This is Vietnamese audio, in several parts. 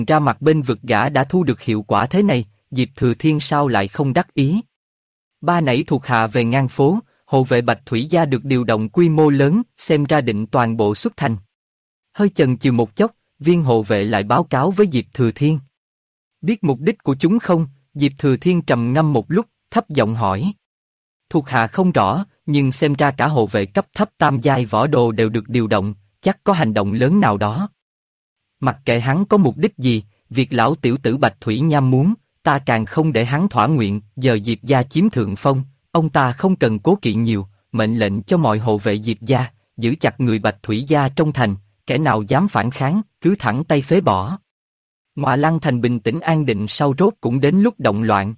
ra mặt bên vực gã đã thu được hiệu quả thế này, Diệp Thừa Thiên sao lại không đắc ý. Ba nãy thuộc hạ về ngang phố, hộ vệ Bạch Thủy Gia được điều động quy mô lớn, xem ra định toàn bộ xuất thành. Hơi chần chừ một chốc, viên hộ vệ lại báo cáo với Diệp Thừa Thiên. Biết mục đích của chúng không? Diệp Thừa Thiên trầm ngâm một lúc, thấp giọng hỏi. Thuộc hạ không rõ, nhưng xem ra cả hộ vệ cấp thấp tam giai võ đồ đều được điều động, chắc có hành động lớn nào đó. Mặc kệ hắn có mục đích gì, việc lão tiểu tử Bạch Thủy Nham muốn, ta càng không để hắn thỏa nguyện. Giờ Diệp gia chiếm thượng phong, ông ta không cần cố kỵ nhiều, mệnh lệnh cho mọi hộ vệ Diệp gia giữ chặt người Bạch Thủy gia trong thành, kẻ nào dám phản kháng, cứ thẳng tay phế bỏ. Ngọa Lăng thành bình tĩnh an định sau rốt cũng đến lúc động loạn.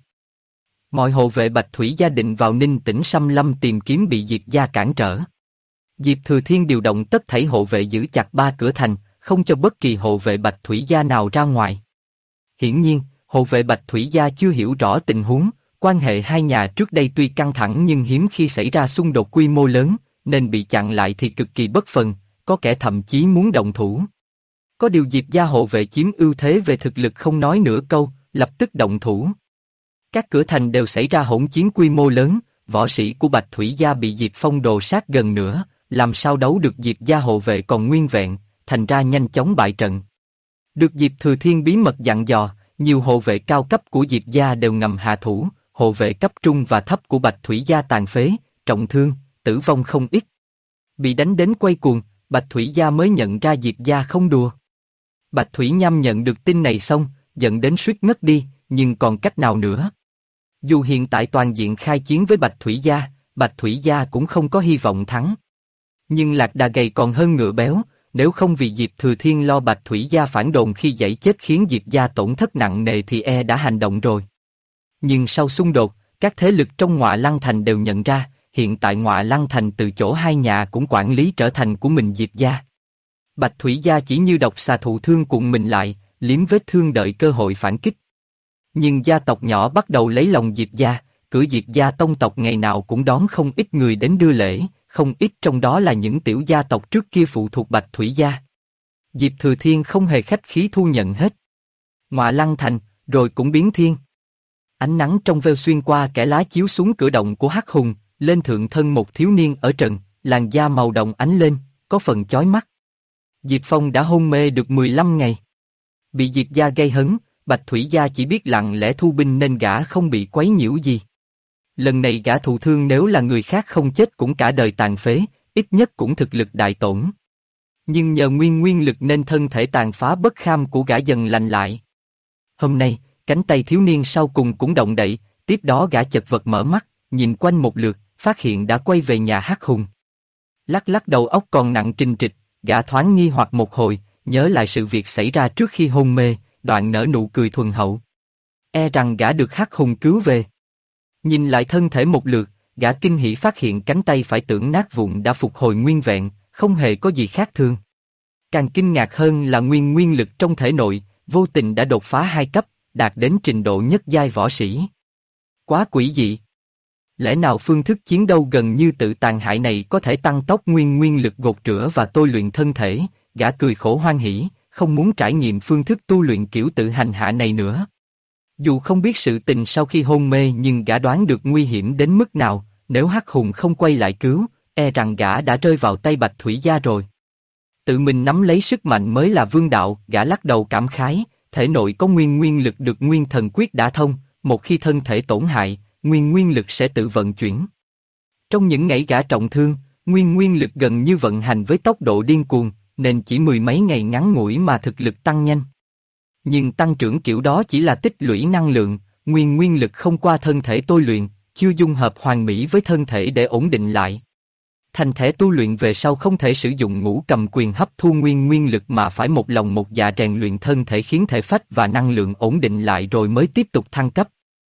Mọi hộ vệ Bạch Thủy gia định vào Ninh Tĩnh Xâm Lâm tìm kiếm bị Diệp gia cản trở. Diệp Thừa Thiên điều động tất thảy hộ vệ giữ chặt ba cửa thành, không cho bất kỳ hộ vệ Bạch Thủy gia nào ra ngoài. Hiển nhiên, hộ vệ Bạch Thủy gia chưa hiểu rõ tình huống, quan hệ hai nhà trước đây tuy căng thẳng nhưng hiếm khi xảy ra xung đột quy mô lớn, nên bị chặn lại thì cực kỳ bất phần, có kẻ thậm chí muốn động thủ. Có điều Diệp gia hộ vệ chiếm ưu thế về thực lực không nói nửa câu, lập tức động thủ. Các cửa thành đều xảy ra hỗn chiến quy mô lớn, võ sĩ của Bạch Thủy gia bị Diệp Phong đồ sát gần nữa, làm sao đấu được Diệp gia hộ vệ còn nguyên vẹn, thành ra nhanh chóng bại trận. Được Diệp Thừa Thiên bí mật dặn dò, nhiều hộ vệ cao cấp của Diệp gia đều ngầm hạ thủ, hộ vệ cấp trung và thấp của Bạch Thủy gia tàn phế, trọng thương, tử vong không ít. Bị đánh đến quay cuồng, Bạch Thủy gia mới nhận ra Diệp gia không đùa. Bạch Thủy Nham nhận được tin này xong, giận đến suýt ngất đi, nhưng còn cách nào nữa? Dù hiện tại toàn diện khai chiến với Bạch Thủy gia cũng không có hy vọng thắng. Nhưng lạc đà gầy còn hơn ngựa béo, nếu không vì Diệp Thừa Thiên lo Bạch Thủy gia phản đồn khi giãy chết khiến Diệp gia tổn thất nặng nề thì đã hành động rồi. Nhưng sau xung đột, các thế lực trong Ngọa Lăng thành đều nhận ra, hiện tại Ngọa Lăng thành từ chỗ hai nhà cũng quản lý trở thành của mình Diệp gia. Bạch Thủy gia chỉ như độc xà thụ thương cuộn mình lại, liếm vết thương đợi cơ hội phản kích. Nhưng gia tộc nhỏ bắt đầu lấy lòng Diệp gia, cửa Diệp gia tông tộc ngày nào cũng đón không ít người đến đưa lễ, không ít trong đó là những tiểu gia tộc trước kia phụ thuộc Bạch Thủy gia. Diệp Thừa Thiên không hề khách khí thu nhận hết. Ngọa Lăng thành, rồi cũng biến thiên. Ánh nắng trong veo xuyên qua kẽ lá chiếu xuống cửa động của Hắc Hùng, lên thượng thân một thiếu niên ở trần, làn da màu đồng ánh lên, có phần chói mắt. Diệp Phong đã hôn mê được 15 ngày. Bị Diệp gia gây hấn, Bạch Thủy gia chỉ biết lặng lẽ thu binh nên gã không bị quấy nhiễu gì. Lần này gã thụ thương nếu là người khác không chết cũng cả đời tàn phế, ít nhất cũng thực lực đại tổn. Nhưng nhờ nguyên lực nên thân thể tàn phá bất kham của gã dần lành lại. Hôm nay, cánh tay thiếu niên sau cùng cũng động đậy, tiếp đó gã chật vật mở mắt, nhìn quanh một lượt, phát hiện đã quay về nhà Hắc Hùng. Lắc lắc đầu óc còn nặng trinh trịch, gã thoáng nghi hoặc một hồi, nhớ lại sự việc xảy ra trước khi hôn mê, đoạn nở nụ cười thuần hậu. Rằng gã được Hắc Hùng cứu về. Nhìn lại thân thể một lượt, gã kinh hỉ phát hiện cánh tay phải tưởng nát vụn đã phục hồi nguyên vẹn, không hề có gì khác thường. Càng kinh ngạc hơn là nguyên lực trong thể nội, vô tình đã đột phá 2 cấp, đạt đến trình độ nhất giai võ sĩ. Quá quỷ dị. Lẽ nào phương thức chiến đấu gần như tự tàn hại này có thể tăng tốc nguyên lực gột rửa và tôi luyện thân thể? Gã cười khổ hoan hỉ, không muốn trải nghiệm phương thức tu luyện kiểu tự hành hạ này nữa. Dù không biết sự tình sau khi hôn mê nhưng gã đoán được nguy hiểm đến mức nào, nếu Hắc Hùng không quay lại cứu, rằng gã đã rơi vào tay Bạch Thủy gia rồi. Tự mình nắm lấy sức mạnh mới là vương đạo, gã lắc đầu cảm khái, thể nội có nguyên lực được nguyên thần quyết đả thông, một khi thân thể tổn hại, nguyên lực sẽ tự vận chuyển. Trong những ngày gã trọng thương, nguyên lực gần như vận hành với tốc độ điên cuồng, nên chỉ 10 mấy ngày ngắn ngủi mà thực lực tăng nhanh. Nhưng tăng trưởng kiểu đó chỉ là tích lũy năng lượng, nguyên lực không qua thân thể tôi luyện, chưa dung hợp hoàn mỹ với thân thể để ổn định lại. Thành thể tu luyện về sau không thể sử dụng ngũ cầm quyền hấp thu nguyên lực mà phải một lòng một dạ rèn luyện thân thể khiến thể phách và năng lượng ổn định lại rồi mới tiếp tục thăng cấp.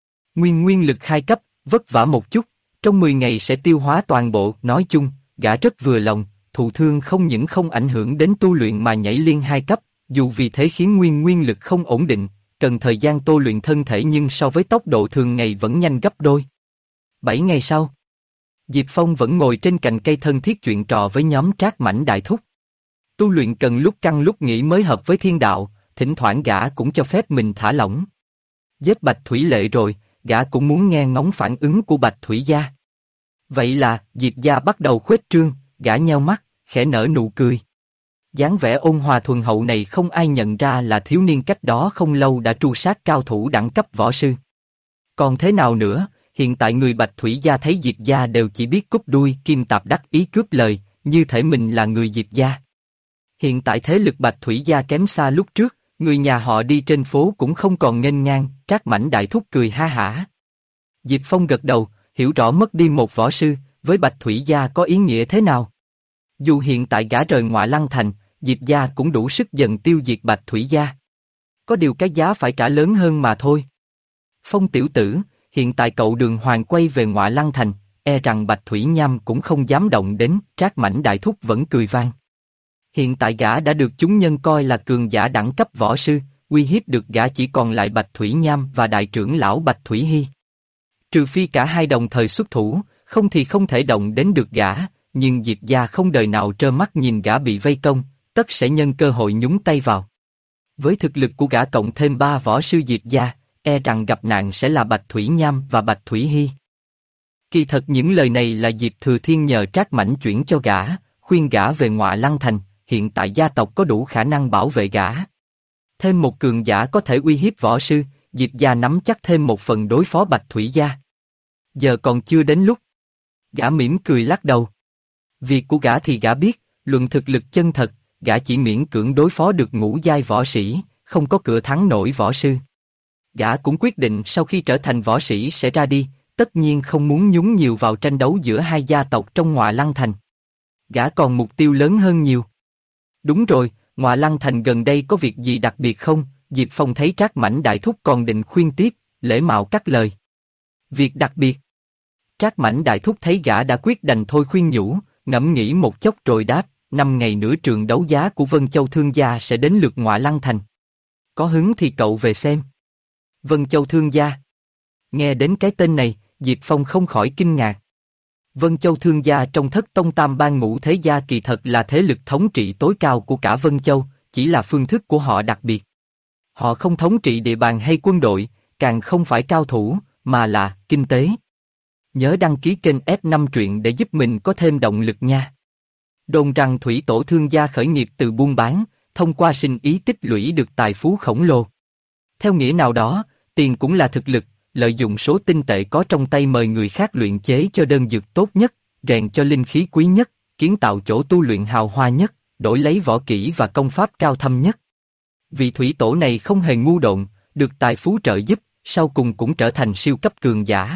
Nguyên lực 2 cấp, vất vả một chút, trong 10 ngày sẽ tiêu hóa toàn bộ. Nói chung, gã rất vừa lòng, thụ thương không những không ảnh hưởng đến tu luyện mà nhảy liên 2 cấp, dù vì thế khiến nguyên lực không ổn định, cần thời gian tu luyện thân thể nhưng so với tốc độ thường ngày vẫn nhanh gấp đôi. 7 ngày sau, Diệp Phong vẫn ngồi trên cành cây thân thiết chuyện trò với nhóm Trác Mãnh đại thúc. Tu luyện cần lúc căng lúc nghỉ mới hợp với thiên đạo, thỉnh thoảng gã cũng cho phép mình thả lỏng. Giết Bạch Thủy Lệ rồi, gã cũng muốn nghe ngóng phản ứng của Bạch Thủy Gia. Vậy là, Diệp gia bắt đầu khuếch trương, gã nheo mắt, khẽ nở nụ cười. Dáng vẻ ôn hòa thuần hậu này không ai nhận ra là thiếu niên cách đó không lâu đã tru sát cao thủ đẳng cấp võ sư. Còn thế nào nữa, hiện tại người Bạch Thủy Gia thấy Diệp gia đều chỉ biết cúp đuôi kim tạp đắc ý cướp lời, như thể mình là người Diệp gia. Hiện tại thế lực Bạch Thủy Gia kém xa lúc trước, người nhà họ đi trên phố cũng không còn nghênh ngang, Trác Mãnh đại thúc cười ha hả. Diệp Phong gật đầu, hiểu rõ mất đi một võ sư, với Bạch Thủy Gia có ý nghĩa thế nào. Dù hiện tại gã rời Ngoại Lăng Thành, Diệp gia cũng đủ sức dần tiêu diệt Bạch Thủy Gia. Có điều cái giá phải trả lớn hơn mà thôi. Phong tiểu tử, hiện tại cậu Đường Hoàng quay về Ngoại Lăng Thành, e rằng Bạch Thủy Nham cũng không dám động đến. Trác Mãnh đại thúc vẫn cười vang. Hiện tại gã đã được chúng nhân coi là cường giả đẳng cấp võ sư, uy hiếp được gã chỉ còn lại Bạch Thủy Nham và đại trưởng lão Bạch Thủy Hy. Trừ phi cả hai đồng thời xuất thủ, không thì không thể động đến được gã, nhưng Diệp gia không đời nào trơ mắt nhìn gã bị vây công, tất sẽ nhân cơ hội nhúng tay vào. Với thực lực của gã cộng thêm 3 võ sư Diệp gia, e rằng gặp nạn sẽ là Bạch Thủy Nham và Bạch Thủy Hy. Kỳ thật những lời này là Diệp Thừa Thiên nhờ Trác Mãnh chuyển cho gã, khuyên gã về Ngoại Lăng Thành, hiện tại gia tộc có đủ khả năng bảo vệ gã. Thêm một cường giả có thể uy hiếp võ sư, Diệp gia nắm chắc thêm một phần đối phó Bạch Thủy Gia. Giờ còn chưa đến lúc. Gã mỉm cười lắc đầu. Việc của gã thì gã biết, luận thực lực chân thật, gã chỉ miễn cưỡng đối phó được ngũ giai võ sĩ, không có cửa thắng nổi võ sư. Gã cũng quyết định sau khi trở thành võ sĩ sẽ ra đi, tất nhiên không muốn nhúng nhiều vào tranh đấu giữa hai gia tộc trong Ngoại Lăng Thành. Gã còn mục tiêu lớn hơn nhiều. Đúng rồi, Ngoại Lăng Thành gần đây có việc gì đặc biệt không? Diệp Phong thấy Trác Mãnh đại thúc còn định khuyên tiếp, lễ mạo cắt lời. Việc đặc biệt. Trác Mãnh đại thúc thấy gã đã quyết đành thôi khuyên nhủ, ngẫm nghĩ một chốc rồi đáp, 5 ngày nữa trường đấu giá của Vân Châu Thương gia sẽ đến lượt Ngoại Lăng Thành. Có hứng thì cậu về xem. Vân Châu Thương gia. Nghe đến cái tên này, Diệp Phong không khỏi kinh ngạc. Vân Châu Thương gia trong Thất Tông Tam Bang Ngũ Thế gia kỳ thật là thế lực thống trị tối cao của cả Vân Châu, chỉ là phương thức của họ đặc biệt. Họ không thống trị địa bàn hay quân đội, càng không phải cao thủ, mà là kinh tế. Nhớ đăng ký kênh F5 truyện để giúp mình có thêm động lực nha. Đồn rằng thủy tổ Thương gia khởi nghiệp từ buôn bán, thông qua sinh ý tích lũy được tài phú khổng lồ. Theo nghĩa nào đó, tiền cũng là thực lực, lợi dụng số tinh tệ có trong tay mời người khác luyện chế cho đơn dược tốt nhất, rèn cho linh khí quý nhất, kiến tạo chỗ tu luyện hào hoa nhất, đổi lấy võ kỹ và công pháp cao thâm nhất. Vị thủy tổ này không hề ngu độn, được tài phú trợ giúp, sau cùng cũng trở thành siêu cấp cường giả.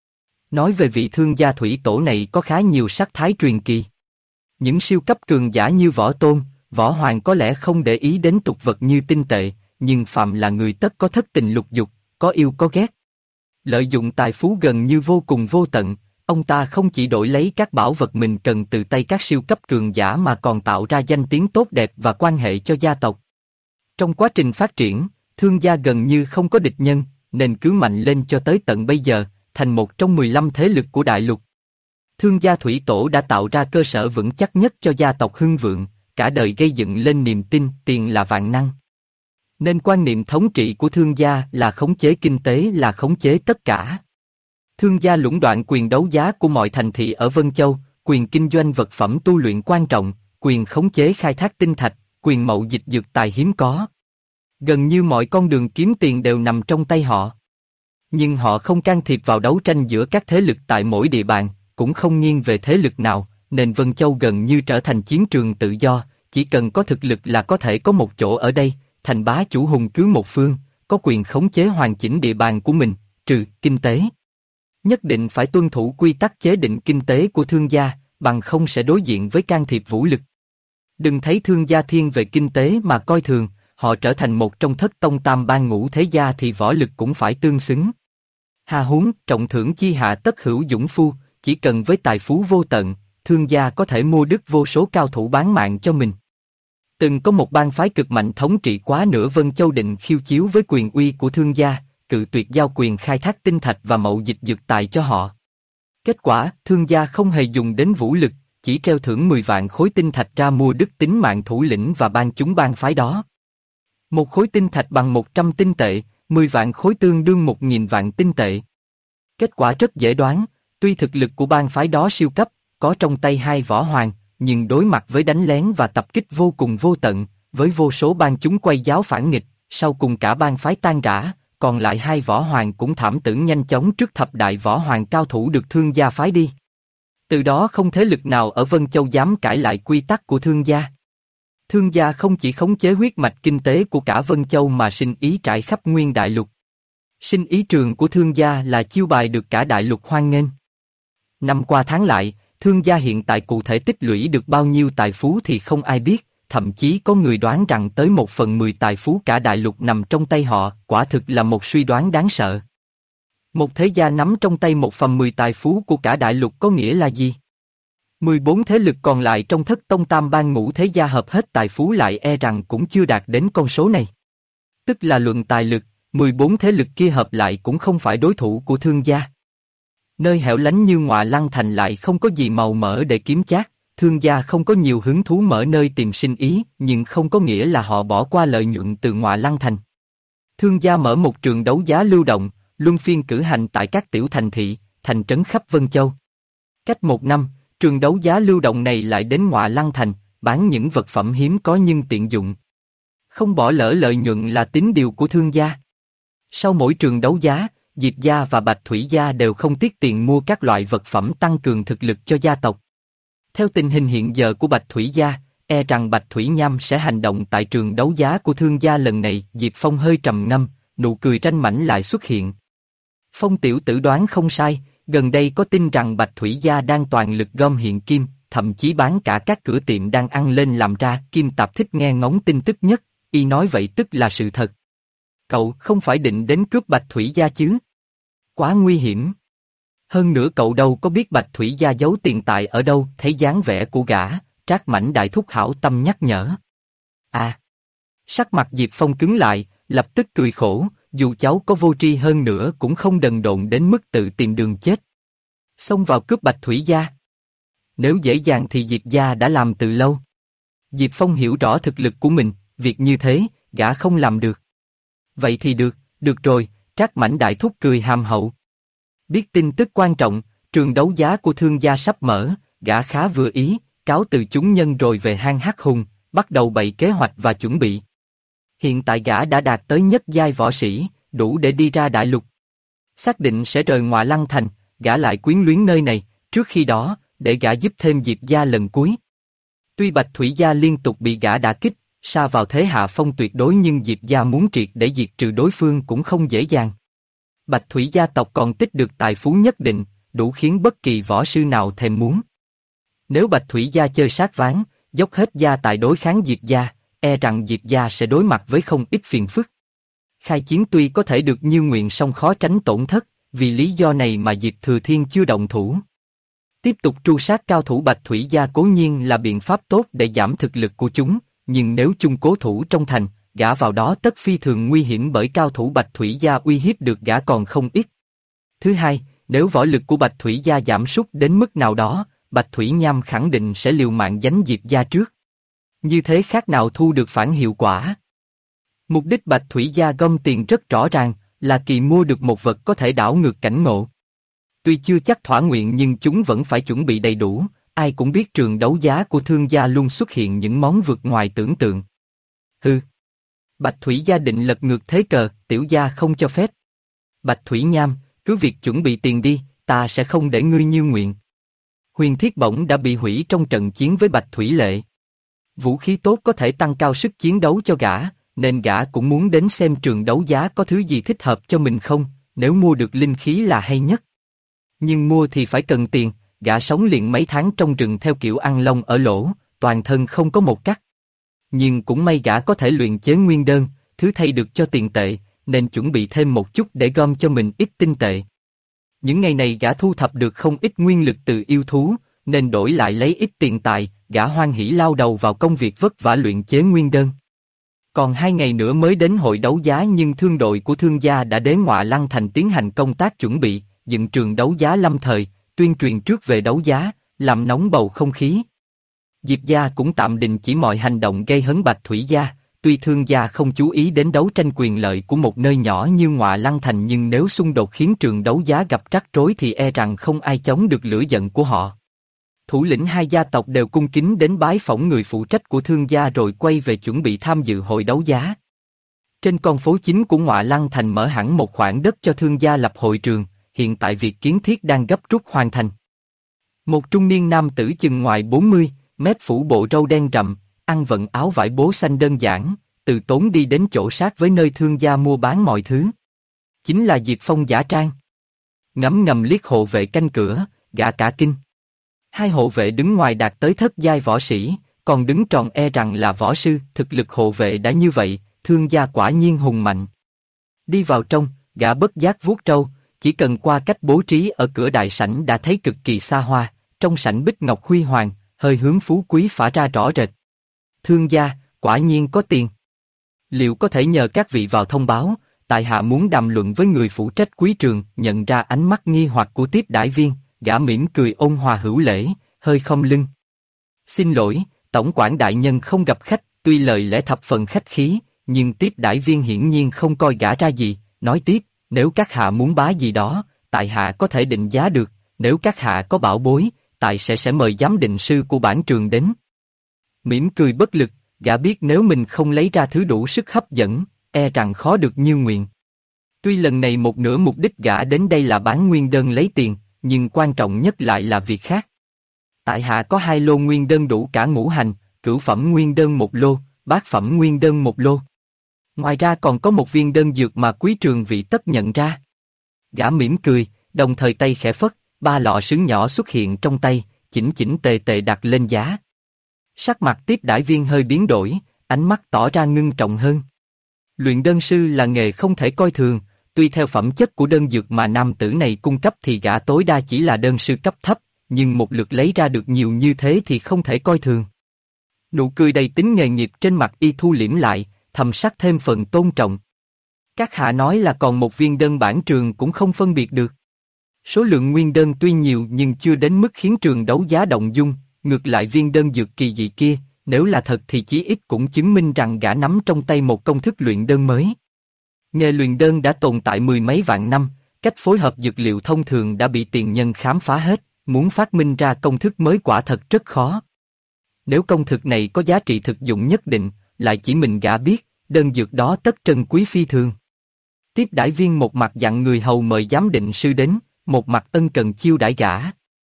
Nói về vị thương gia thủy tổ này có khá nhiều sắc thái truyền kỳ. Những siêu cấp cường giả như Võ Tôn, Võ Hoàng có lẽ không để ý đến tục vật như tinh tệ, nhưng phạm là người tất có thất tình lục dục, có yêu có ghét. Lợi dụng tài phú gần như vô cùng vô tận, ông ta không chỉ đổi lấy các bảo vật mình cần từ tay các siêu cấp cường giả mà còn tạo ra danh tiếng tốt đẹp và quan hệ cho gia tộc. Trong quá trình phát triển, Thương gia gần như không có địch nhân, nên cứ mạnh lên cho tới tận bây giờ, thành một trong 15 thế lực của đại lục. Thương gia thủy tổ đã tạo ra cơ sở vững chắc nhất cho gia tộc hưng vượng, cả đời gây dựng lên niềm tin tiền là vạn năng. Nên quan niệm thống trị của thương gia là khống chế kinh tế là khống chế tất cả. Thương gia lũng đoạn quyền đấu giá của mọi thành thị ở Vân Châu, quyền kinh doanh vật phẩm tu luyện quan trọng, quyền khống chế khai thác tinh thạch, quyền mậu dịch dược tài hiếm có. Gần như mọi con đường kiếm tiền đều nằm trong tay họ. Nhưng họ không can thiệp vào đấu tranh giữa các thế lực tại mỗi địa bàn, cũng không nghiêng về thế lực nào, nên Vân Châu gần như trở thành chiến trường tự do, chỉ cần có thực lực là có thể có một chỗ ở đây, thành bá chủ hùng cứ một phương, có quyền khống chế hoàn chỉnh địa bàn của mình, trừ kinh tế. Nhất định phải tuân thủ quy tắc chế định kinh tế của thương gia, bằng không sẽ đối diện với can thiệp vũ lực. Đừng thấy thương gia thiên về kinh tế mà coi thường, họ trở thành một trong thất tông tam bang ngũ thế gia thì võ lực cũng phải tương xứng. Hà huống, trọng thưởng chi hạ tất hữu dũng phu, chỉ cần với tài phú vô tận, thương gia có thể mua đứt vô số cao thủ bán mạng cho mình. Từng có một bang phái cực mạnh thống trị quá nửa Vân Châu định khiêu chiếu với quyền uy của thương gia, cự tuyệt giao quyền khai thác tinh thạch và mậu dịch dược tài cho họ. Kết quả, thương gia không hề dùng đến vũ lực, chỉ treo thưởng 10 vạn khối tinh thạch ra mua đứt tính mạng thủ lĩnh và ban chúng bang phái đó. Một khối tinh thạch bằng 100 tinh tệ, 10 vạn khối tương đương 1.000 vạn tinh tệ. Kết quả rất dễ đoán, tuy thực lực của bang phái đó siêu cấp, có trong tay hai võ hoàng, nhưng đối mặt với đánh lén và tập kích vô cùng vô tận, với vô số bang chúng quay giáo phản nghịch, sau cùng cả bang phái tan rã, còn lại hai võ hoàng cũng thảm tử nhanh chóng trước thập đại võ hoàng cao thủ được Thương gia phái đi. Từ đó không thế lực nào ở Vân Châu dám cãi lại quy tắc của Thương gia. Thương gia không chỉ khống chế huyết mạch kinh tế của cả Vân Châu mà sinh ý trải khắp nguyên đại lục. Sinh ý trường của Thương gia là chiêu bài được cả đại lục hoan nghênh. Năm qua tháng lại, Thương gia hiện tại cụ thể tích lũy được bao nhiêu tài phú thì không ai biết, thậm chí có người đoán rằng tới 1/10 tài phú cả đại lục nằm trong tay họ, quả thực là một suy đoán đáng sợ. Một thế gia nắm trong tay 1/10 tài phú của cả đại lục có nghĩa là gì? 14 thế lực còn lại trong Thất Tông Tam Bang Ngũ thế gia hợp hết tài phú lại e rằng cũng chưa đạt đến con số này. Tức là luận tài lực, 14 thế lực kia hợp lại cũng không phải đối thủ của Thương gia. Nơi hẻo lánh như Ngọa Lăng Thành lại không có gì màu mỡ để kiếm chác, Thương gia không có nhiều hứng thú mở nơi tìm sinh ý, nhưng không có nghĩa là họ bỏ qua lợi nhuận từ Ngọa Lăng Thành. Thương gia mở một trường đấu giá lưu động, luân phiên cử hành tại các tiểu thành thị, thành trấn khắp Vân Châu. Cách 1 năm, trường đấu giá lưu động này lại đến Ngọa Lăng Thành, bán những vật phẩm hiếm có nhưng tiện dụng. Không bỏ lỡ lợi nhuận là tín điều của Thương gia. Sau mỗi trường đấu giá, Diệp gia và Bạch Thủy gia đều không tiếc tiền mua các loại vật phẩm tăng cường thực lực cho gia tộc. Theo tình hình hiện giờ của Bạch Thủy gia, e rằng Bạch Thủy Nham sẽ hành động tại trường đấu giá của Thương gia lần này. Diệp Phong hơi trầm ngâm, nụ cười ranh mãnh lại xuất hiện. Phong tiểu tử đoán không sai, gần đây có tin rằng Bạch Thủy gia đang toàn lực gom hiện kim, thậm chí bán cả các cửa tiệm đang ăn lên làm ra. Kim Tạp thích nghe ngóng tin tức nhất, y nói vậy tức là sự thật. Cậu không phải định đến cướp Bạch Thủy gia chứ? Quá nguy hiểm. Hơn nữa cậu đâu có biết Bạch Thủy gia giấu tiền tài ở đâu. Thấy dáng vẻ của gã, Trác Mãnh đại thúc hảo tâm nhắc nhở. À! Sắc mặt Diệp Phong cứng lại, lập tức cười khổ, dù cháu có vô tri hơn nữa cũng không đần độn đến mức tự tìm đường chết. Xông vào cướp Bạch Thủy gia. Nếu dễ dàng thì Diệp gia đã làm từ lâu. Diệp Phong hiểu rõ thực lực của mình, việc như thế, gã không làm được. Vậy thì được rồi, Trác Mãnh đại thúc cười hàm hậu. Biết tin tức quan trọng, trường đấu giá của Thương gia sắp mở, gã khá vừa ý, cáo từ chúng nhân rồi về hang Hắc Hùng, bắt đầu bày kế hoạch và chuẩn bị. Hiện tại gã đã đạt tới nhất giai võ sĩ, đủ để đi ra đại lục. Xác định sẽ rời Ngọa Lăng Thành, gã lại quyến luyến nơi này, trước khi đó, để gã giúp thêm Diệp gia lần cuối. Tuy Bạch Thủy gia liên tục bị gã đả kích, sa vào thế hạ phong tuyệt đối nhưng Diệp gia muốn triệt để diệt trừ đối phương cũng không dễ dàng. Bạch Thủy gia tộc còn tích được tài phú nhất định, đủ khiến bất kỳ võ sư nào thèm muốn. Nếu Bạch Thủy gia chơi sát ván, dốc hết gia tài đối kháng Diệp gia, e rằng Diệp gia sẽ đối mặt với không ít phiền phức. Khai chiến tuy có thể được như nguyện song khó tránh tổn thất, vì lý do này mà Diệp Thừa Thiên chưa động thủ. Tiếp tục tru sát cao thủ Bạch Thủy gia cố nhiên là biện pháp tốt để giảm thực lực của chúng, nhưng nếu chung cố thủ trong thành, gã vào đó tất phi thường nguy hiểm bởi cao thủ Bạch Thủy gia uy hiếp được gã còn không ít. Thứ hai, nếu võ lực của Bạch Thủy gia giảm sút đến mức nào đó, Bạch Thủy Nham khẳng định sẽ liều mạng đánh Diệp gia trước. Như thế khác nào thu được phản hiệu quả. Mục đích Bạch Thủy gia gom tiền rất rõ ràng, là kỳ mua được một vật có thể đảo ngược cảnh ngộ. Tuy chưa chắc thỏa nguyện nhưng chúng vẫn phải chuẩn bị đầy đủ, ai cũng biết trường đấu giá của Thương gia luôn xuất hiện những món vượt ngoài tưởng tượng. Hừ. Bạch Thủy gia định lật ngược thế cờ, tiểu gia không cho phép. Bạch Thủy Nham, cứ việc chuẩn bị tiền đi, ta sẽ không để ngươi như nguyện. Huyền Thiết Bổng đã bị hủy trong trận chiến với Bạch Thủy Lệ. Vũ khí tốt có thể tăng cao sức chiến đấu cho gã, nên gã cũng muốn đến xem trường đấu giá có thứ gì thích hợp cho mình không, nếu mua được linh khí là hay nhất. Nhưng mua thì phải cần tiền, gã sống liền mấy tháng trong rừng theo kiểu ăn lông ở lỗ, toàn thân không có một cắt. Nhưng cũng may gã có thể luyện chế nguyên đơn, thứ thay được cho tiền tệ, nên chuẩn bị thêm một chút để gom cho mình ít tinh tệ. Những ngày này gã thu thập được không ít nguyên lực từ yêu thú, nên đổi lại lấy ít tiền tài, gã hoan hỉ lao đầu vào công việc vất vả luyện chế nguyên đơn. Còn 2 ngày nữa mới đến hội đấu giá nhưng thương đội của Thương gia đã đến Ngọa Lăng Thành tiến hành công tác chuẩn bị, dựng trường đấu giá lâm thời, tuyên truyền trước về đấu giá, làm nóng bầu không khí. Diệp gia cũng tạm đình chỉ mọi hành động gây hấn Bạch Thủy gia, tuy thương gia không chú ý đến đấu tranh quyền lợi của một nơi nhỏ như Ngọa Lăng Thành, nhưng nếu xung đột khiến trường đấu giá gặp rắc rối thì e rằng không ai chống được lửa giận của họ. Thủ lĩnh hai gia tộc đều cung kính đến bái phỏng người phụ trách của thương gia rồi quay về chuẩn bị tham dự hội đấu giá. Trên con phố chính của Ngọa Lăng Thành mở hẳn một khoảng đất cho thương gia lập hội trường, hiện tại việc kiến thiết đang gấp rút hoàn thành. Một trung niên nam tử chừng ngoài 40, mép phủ bộ râu đen rậm, ăn vận áo vải bố xanh đơn giản, từ tốn đi đến chỗ sát với nơi thương gia mua bán mọi thứ. Chính là Diệp Phong giả trang. Ngấm ngầm liếc hộ vệ canh cửa, gã cả kinh. Hai hộ vệ đứng ngoài đạt tới thất giai võ sĩ, còn đứng tròn e rằng là võ sư, thực lực hộ vệ đã như vậy, thương gia quả nhiên hùng mạnh. Đi vào trong, gã bất giác vuốt râu, chỉ cần qua cách bố trí ở cửa đại sảnh đã thấy cực kỳ xa hoa, trong sảnh bích ngọc huy hoàng, hơi hướng phú quý phả ra rõ rệt. Thương gia, quả nhiên có tiền. Liệu có thể nhờ các vị vào thông báo, tại hạ muốn đàm luận với người phụ trách quý trường. Nhận ra ánh mắt nghi hoặc của tiếp đãi viên, gã mỉm cười ôn hòa hữu lễ, hơi khom lưng. Xin lỗi, tổng quản đại nhân không gặp khách. Tuy lời lẽ thập phần khách khí, nhưng tiếp đãi viên hiển nhiên không coi gã ra gì, nói tiếp, nếu các hạ muốn bá gì đó, tại hạ có thể định giá được, nếu các hạ có bảo bối, tại sẽ mời giám định sư của bản trường đến. Mỉm cười bất lực, gã biết nếu mình không lấy ra thứ đủ sức hấp dẫn, e rằng khó được như nguyện. Tuy lần này một nửa mục đích gã đến đây là bán nguyên đơn lấy tiền, nhưng quan trọng nhất lại là việc khác. Tại hạ có 2 lô nguyên đơn đủ cả ngũ hành, cửu phẩm nguyên đơn 1 lô, bát phẩm nguyên đơn 1 lô. Ngoài ra còn có một viên đơn dược mà quý trường vị tất nhận ra. Gã mỉm cười, đồng thời tay khẽ phất, 3 lọ sứ nhỏ xuất hiện trong tay, chỉnh chỉnh tề tề đặt lên giá. Sắc mặt tiếp đãi viên hơi biến đổi, ánh mắt tỏ ra ngưng trọng hơn. Luyện đơn sư là nghề không thể coi thường, tuy theo phẩm chất của đơn dược mà nam tử này cung cấp thì gã tối đa chỉ là đơn sư cấp thấp, nhưng một lượt lấy ra được nhiều như thế thì không thể coi thường. Nụ cười đầy tính nghề nghiệp trên mặt y thu liễm lại, thầm sắc thêm phần tôn trọng. Các hạ nói là còn một viên đơn bản trường cũng không phân biệt được. Số lượng nguyên đơn tuy nhiều nhưng chưa đến mức khiến trường đấu giá động dung, ngược lại viên đơn dược kỳ dị kia, nếu là thật thì chí ít cũng chứng minh rằng gã nắm trong tay một công thức luyện đơn mới. Nghề luyện đơn đã tồn tại 10 mấy vạn năm, cách phối hợp dược liệu thông thường đã bị tiền nhân khám phá hết, muốn phát minh ra công thức mới quả thật rất khó. Nếu công thức này có giá trị thực dụng nhất định, lại chỉ mình gã biết, đơn dược đó tất trân quý phi thường. Tiếp đãi viên một mặt dặn người hầu mời giám định sư đến, một mặt ân cần chiêu đãi gã.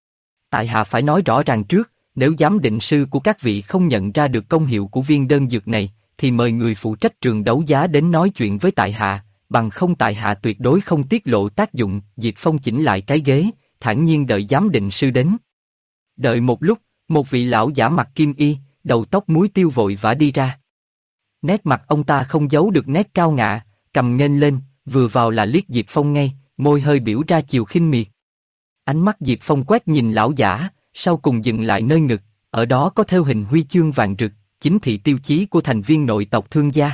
Tại hạ phải nói rõ ràng trước, nếu giám định sư của các vị không nhận ra được công hiệu của viên đơn dược này, thì mời người phụ trách trường đấu giá đến nói chuyện với tại hạ, bằng không tại hạ tuyệt đối không tiết lộ tác dụng. Diệp Phong chỉnh lại cái ghế, thản nhiên đợi giám định sư đến. Đợi một lúc, một vị lão giả mặc kim y, đầu tóc muối tiêu vội vã đi ra. Nét mặt ông ta không giấu được nét cao ngạo, cầm nghênh lên, vừa vào là liếc Diệp Phong ngay, môi hơi biểu ra chiều khinh miệt. Ánh mắt Diệp Phong quét nhìn lão giả, sau cùng dừng lại nơi ngực, ở đó có thêu hình huy chương vàng rực, chính thị tiêu chí của thành viên nội tộc thương gia.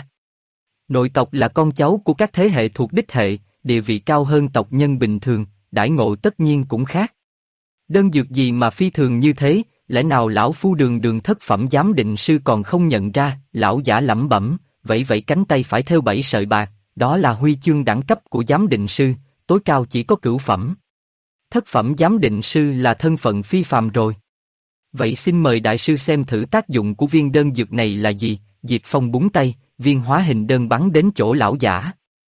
Nội tộc là con cháu của các thế hệ thuộc đích hệ, địa vị cao hơn tộc nhân bình thường, đãi ngộ tất nhiên cũng khác. Đơn dược gì mà phi thường như thế, lẽ nào lão phu đường đường thất phẩm giám định sư còn không nhận ra? Lão giả lẩm bẩm, vẫy vẫy cánh tay phải thêu 7 sợi bạc, đó là huy chương đẳng cấp của giám định sư, tối cao chỉ có cửu phẩm. Thất phẩm giám định sư là thân phận phi phàm rồi. Vậy xin mời đại sư xem thử tác dụng của viên đơn dược này là gì. Diệp Phong búng tay, viên hóa hình đơn bắn đến chỗ lão giả.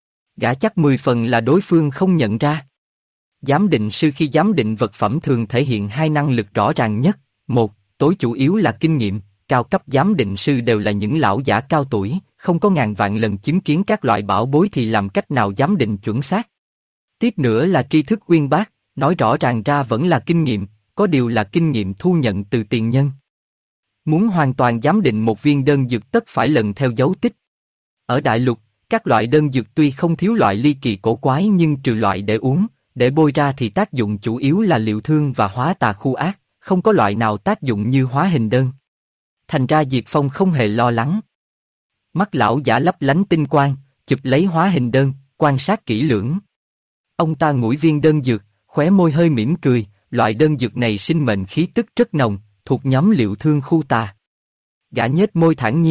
Gã chắc 10 phần là đối phương không nhận ra. Giám định sư khi giám định vật phẩm thường thể hiện 2 năng lực rõ ràng nhất. Một, tối chủ yếu là kinh nghiệm, cao cấp giám định sư đều là những lão giả cao tuổi, không có ngàn vạn lần chứng kiến các loại bảo bối thì làm cách nào giám định chuẩn xác. Tiếp nữa là tri thức uyên bác, nói rõ ràng ra vẫn là kinh nghiệm, có điều là kinh nghiệm thu nhận từ tiền nhân. Muốn hoàn toàn giám định một viên đơn dược tất phải lần theo dấu tích. Ở đại lục, các loại đơn dược tuy không thiếu loại ly kỳ cổ quái nhưng trừ loại để uống, để bôi ra thì tác dụng chủ yếu là liệu thương và hóa tà khu ác, không có loại nào tác dụng như hóa hình đơn. Thành ra Diệp Phong không hề lo lắng. Mắt lão giả lấp lánh tinh quang, chụp lấy hóa hình đơn, quan sát kỹ lưỡng. Ông ta ngửi viên đơn dược, khóe môi hơi mỉm cười, loại đơn dược này sinh mệnh khí tức rất nồng, thuộc nhóm liệu thương khu tà. Gã nhếch môi thản nhiên,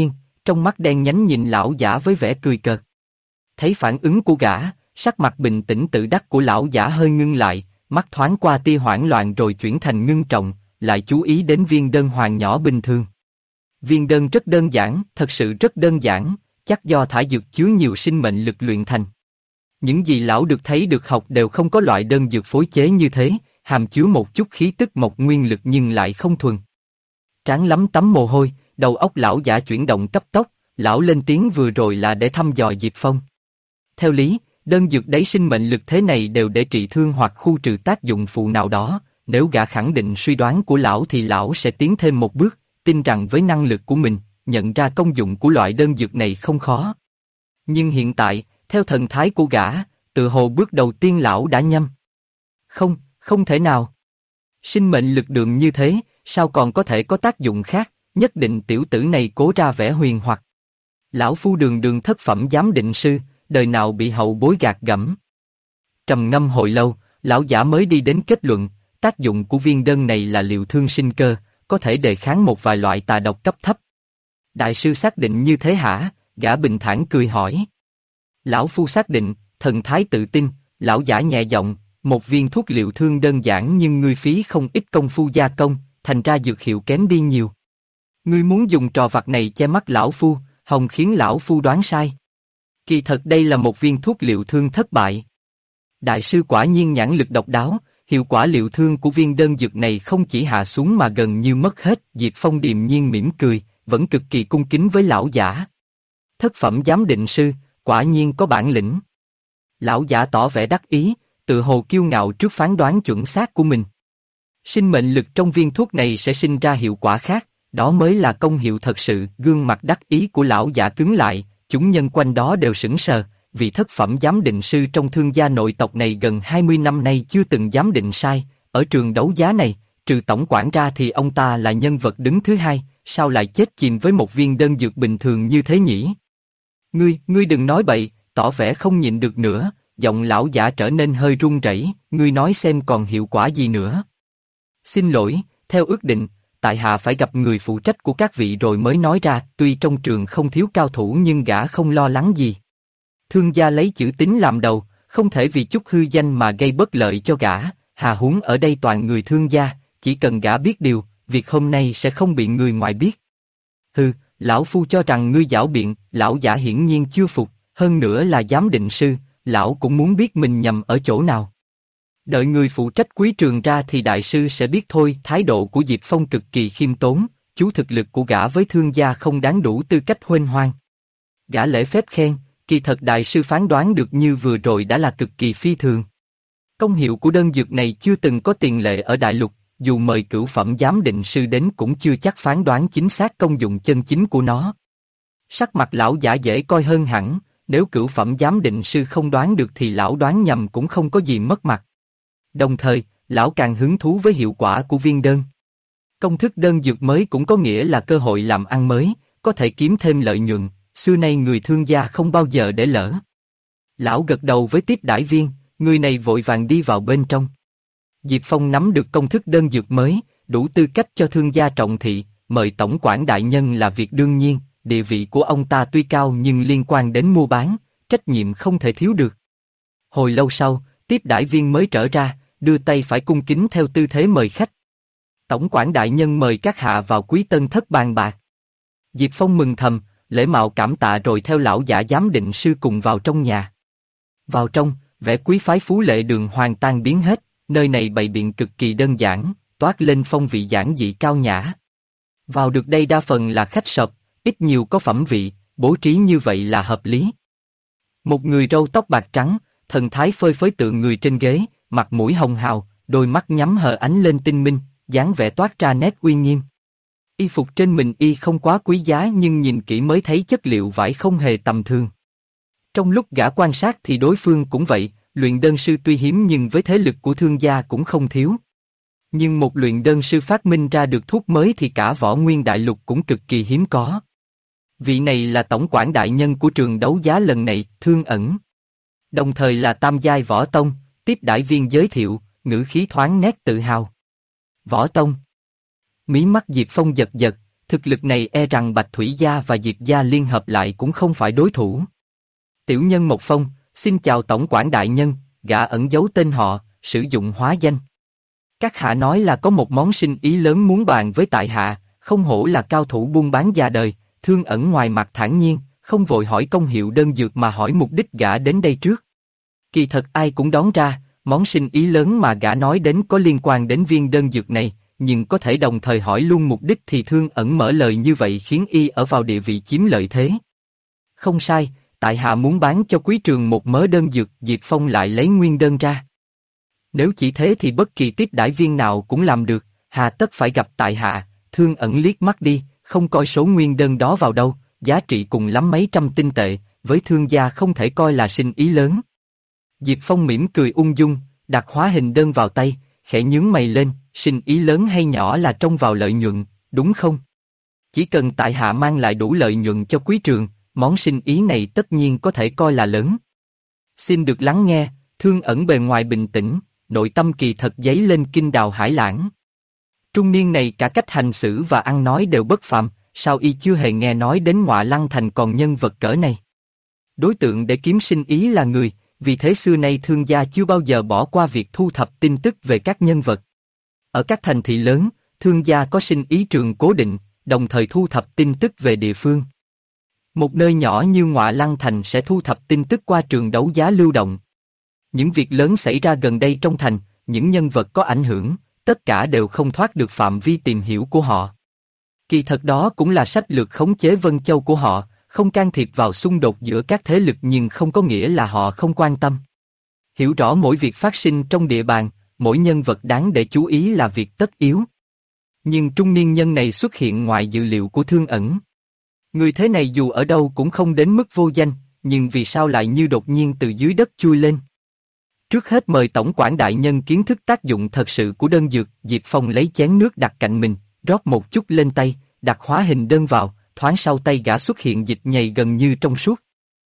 trong mắt đen nhánh nhìn lão giả với vẻ cười cợt. Thấy phản ứng của gã, sắc mặt bình tĩnh tự đắc của lão giả hơi ngưng lại, mắt thoáng qua tia hoảng loạn rồi chuyển thành ngưng trọng, lại chú ý đến viên đơn hoàng nhỏ bình thường. Viên đơn rất đơn giản, thật sự rất đơn giản, chắc do thả dược chứa nhiều sinh mệnh lực luyện thành. Những gì lão được thấy được học đều không có loại đơn dược phối chế như thế, hàm chứa một chút khí tức mộc nguyên lực nhưng lại không thuần. Trán lấm tấm mồ hôi, đầu óc lão giả chuyển động cấp tốc, lão lên tiếng vừa rồi là để thăm dò Diệp Phong. Theo lý, đơn dược đấy sinh mệnh lực thế này đều để trị thương hoặc khu trừ tác dụng phụ nào đó, nếu gã khẳng định suy đoán của lão thì lão sẽ tiến thêm một bước, tin rằng với năng lực của mình, nhận ra công dụng của loại đơn dược này không khó. Nhưng hiện tại, theo thần thái của gã, tự hồ bước đầu tiên lão đã nhầm. Không, không thể nào. Sinh mệnh lực đượm như thế, sao còn có thể có tác dụng khác, nhất định tiểu tử này cố ra vẻ huyền hoặc. Lão phu đường đường thất phẩm giám định sư, đời nào bị hậu bối gạt gẫm. Trầm ngâm hồi lâu, lão giả mới đi đến kết luận, tác dụng của viên đơn này là liệu thương sinh cơ, có thể đề kháng một vài loại tà độc cấp thấp. Đại sư xác định như thế hả? Gã bình thản cười hỏi. Lão phu xác định, thần thái tự tin, lão giả nhẹ giọng, một viên thuốc liệu thương đơn giản nhưng ngươi phí không ít công phu gia công, thành ra dược hiệu kém đi nhiều. Ngươi muốn dùng trò vặt này che mắt lão phu, hòng khiến lão phu đoán sai. Kỳ thật đây là một viên thuốc liệu thương thất bại. Đại sư quả nhiên nhãn lực độc đáo, hiệu quả liệu thương của viên đơn dược này không chỉ hạ xuống mà gần như mất hết. Diệp Phong điềm nhiên mỉm cười, vẫn cực kỳ cung kính với lão giả. Thất phẩm giám định sư, quả nhiên có bản lĩnh. Lão giả tỏ vẻ đắc ý, tự hồ kiêu ngạo trước phán đoán chuẩn xác của mình. Sinh mệnh lực trong viên thuốc này sẽ sinh ra hiệu quả khác, đó mới là công hiệu thật sự. Gương mặt đắc ý của lão giả cứng lại, chúng nhân quanh đó đều sững sờ, vì thất phẩm giám định sư trong thương gia nội tộc này gần 20 năm nay chưa từng giám định sai, ở trường đấu giá này, trừ tổng quản ra thì ông ta là nhân vật đứng thứ hai, sao lại chết chìm với một viên đơn dược bình thường như thế nhỉ? Ngươi đừng nói bậy, tỏ vẻ không nhịn được nữa, giọng lão giả trở nên hơi run rẩy, ngươi nói xem còn hiệu quả gì nữa. Xin lỗi, theo ước định, tại hạ phải gặp người phụ trách của các vị rồi mới nói ra, tuy trong trường không thiếu cao thủ nhưng gã không lo lắng gì. Thương gia lấy chữ tín làm đầu, không thể vì chút hư danh mà gây bất lợi cho gã, hà huống ở đây toàn người thương gia, chỉ cần gã biết điều, việc hôm nay sẽ không bị người ngoài biết. Hừ, lão phu cho rằng ngươi giảo biện, lão giả hiển nhiên chưa phục, hơn nữa là giám định sư, lão cũng muốn biết mình nhầm ở chỗ nào. Đợi người phụ trách quý trường ra thì đại sư sẽ biết thôi. Thái độ của Diệp Phong cực kỳ khiêm tốn, chú thực lực của gã với thương gia không đáng đủ tư cách huênh hoang. Gã lễ phép khen, kỳ thật đại sư phán đoán được như vừa rồi đã là cực kỳ phi thường. Công hiệu của đơn dược này chưa từng có tiền lệ ở đại lục, dù mời cửu phẩm giám định sư đến cũng chưa chắc phán đoán chính xác công dụng chân chính của nó. Sắc mặt lão giả dễ coi hơn hẳn, nếu cửu phẩm giám định sư không đoán được thì lão đoán nhầm cũng không có gì mất mặt. Đồng thời, lão càng hứng thú với hiệu quả của viên đơn. Công thức đơn dược mới cũng có nghĩa là cơ hội làm ăn mới, có thể kiếm thêm lợi nhuận, xưa nay người thương gia không bao giờ để lỡ. Lão gật đầu với tiếp đãi viên, người này vội vàng đi vào bên trong. Diệp Phong nắm được công thức đơn dược mới, đủ tư cách cho thương gia trọng thị, mời tổng quản đại nhân là việc đương nhiên, địa vị của ông ta tuy cao nhưng liên quan đến mua bán, trách nhiệm không thể thiếu được. Hồi lâu sau, tiếp đãi viên mới trở ra, đưa tay phải cung kính theo tư thế mời khách. Tổng quản đại nhân mời các hạ vào quý tân thất bàn bạc. Diệp Phong mừng thầm, lễ mạo cảm tạ rồi theo lão giả giám định sư cùng vào trong nhà. Vào trong, vẻ quý phái phú lệ đường hoàng tan biến hết, nơi này bày biện cực kỳ đơn giản, toát lên phong vị giản dị cao nhã. Vào được đây đa phần là khách sộp, ít nhiều có phẩm vị, bố trí như vậy là hợp lý. Một người râu tóc bạc trắng, thần thái phơi phới tựa người trên ghế, mặt mũi hồng hào, đôi mắt nhắm hờ ánh lên tinh minh, dáng vẻ toát ra nét uy nghiêm. Y phục trên mình y không quá quý giá nhưng nhìn kỹ mới thấy chất liệu vải không hề tầm thường. Trong lúc gã quan sát thì đối phương cũng vậy, luyện đơn sư tuy hiếm nhưng với thế lực của thương gia cũng không thiếu. Nhưng một luyện đơn sư phát minh ra được thuốc mới thì cả võ nguyên đại lục cũng cực kỳ hiếm có. Vị này là tổng quản đại nhân của trường đấu giá lần này, Thương Ẩn. Đồng thời là tam giai võ tông, tiếp đãi viên giới thiệu, ngữ khí thoáng nét tự hào. Võ tông. Mí mắt Diệp Phong giật giật, thực lực này e rằng Bạch Thủy Gia và Diệp Gia liên hợp lại cũng không phải đối thủ. Tiểu nhân Mộc Phong, xin chào tổng quản đại nhân, gã ẩn giấu tên họ, sử dụng hóa danh. Các hạ nói là có một món sinh ý lớn muốn bàn với tại hạ, không hổ là cao thủ buôn bán già đời. Thương Ẩn ngoài mặt thản nhiên, không vội hỏi công hiệu đơn dược mà hỏi mục đích gã đến đây trước. Kỳ thật ai cũng đoán ra, món sinh ý lớn mà gã nói đến có liên quan đến viên đơn dược này, nhưng có thể đồng thời hỏi luôn mục đích thì Thương Ẩn mở lời như vậy khiến y ở vào địa vị chiếm lợi thế. Không sai, tại hạ muốn bán cho Quý Trường một mớ đơn dược, Diệp Phong lại lấy nguyên đơn ra. Nếu chỉ thế thì bất kỳ tiếp đãi viên nào cũng làm được, hà tất phải gặp tại hạ. Thương Ẩn liếc mắt đi, không coi số nguyên đơn đó vào đâu, giá trị cùng lắm mấy trăm tinh tệ, với thương gia không thể coi là sinh ý lớn. Diệp Phong mỉm cười ung dung, đặt hóa hình đơn vào tay, khẽ nhướng mày lên, sinh ý lớn hay nhỏ là trông vào lợi nhuận, đúng không? Chỉ cần tại hạ mang lại đủ lợi nhuận cho Quý Trường, món sinh ý này tất nhiên có thể coi là lớn. Xin được lắng nghe. Thương Ẩn bề ngoài bình tĩnh, nội tâm kỳ thật dấy lên kinh đào hải lãng. Trung niên này cả cách hành xử và ăn nói đều bất phàm, sao y chưa hề nghe nói đến Ngọa Lăng Thành còn nhân vật cỡ này? Đối tượng để kiếm sinh ý là người, vì thế xưa nay thương gia chưa bao giờ bỏ qua việc thu thập tin tức về các nhân vật. Ở các thành thị lớn, thương gia có sinh ý trường cố định, đồng thời thu thập tin tức về địa phương. Một nơi nhỏ như Ngọa Lăng Thành sẽ thu thập tin tức qua trường đấu giá lưu động. Những việc lớn xảy ra gần đây trong thành, những nhân vật có ảnh hưởng, tất cả đều không thoát được phạm vi tìm hiểu của họ. Kỳ thật đó cũng là sách lược khống chế Vân Châu của họ, không can thiệp vào xung đột giữa các thế lực nhưng không có nghĩa là họ không quan tâm. Hiểu rõ mỗi việc phát sinh trong địa bàn, mỗi nhân vật đáng để chú ý là việc tất yếu. Nhưng trung niên nhân này xuất hiện ngoài dự liệu của Thương Ẩn. Người thế này dù ở đâu cũng không đến mức vô danh, nhưng vì sao lại như đột nhiên từ dưới đất chui lên? Trước hết mời tổng quản đại nhân kiến thức tác dụng thật sự của đơn dược. Diệp Phong lấy chén nước đặt cạnh mình, rót một chút lên tay, đặt hóa hình đơn vào, thoáng sau tay gã xuất hiện dịch nhầy gần như trong suốt.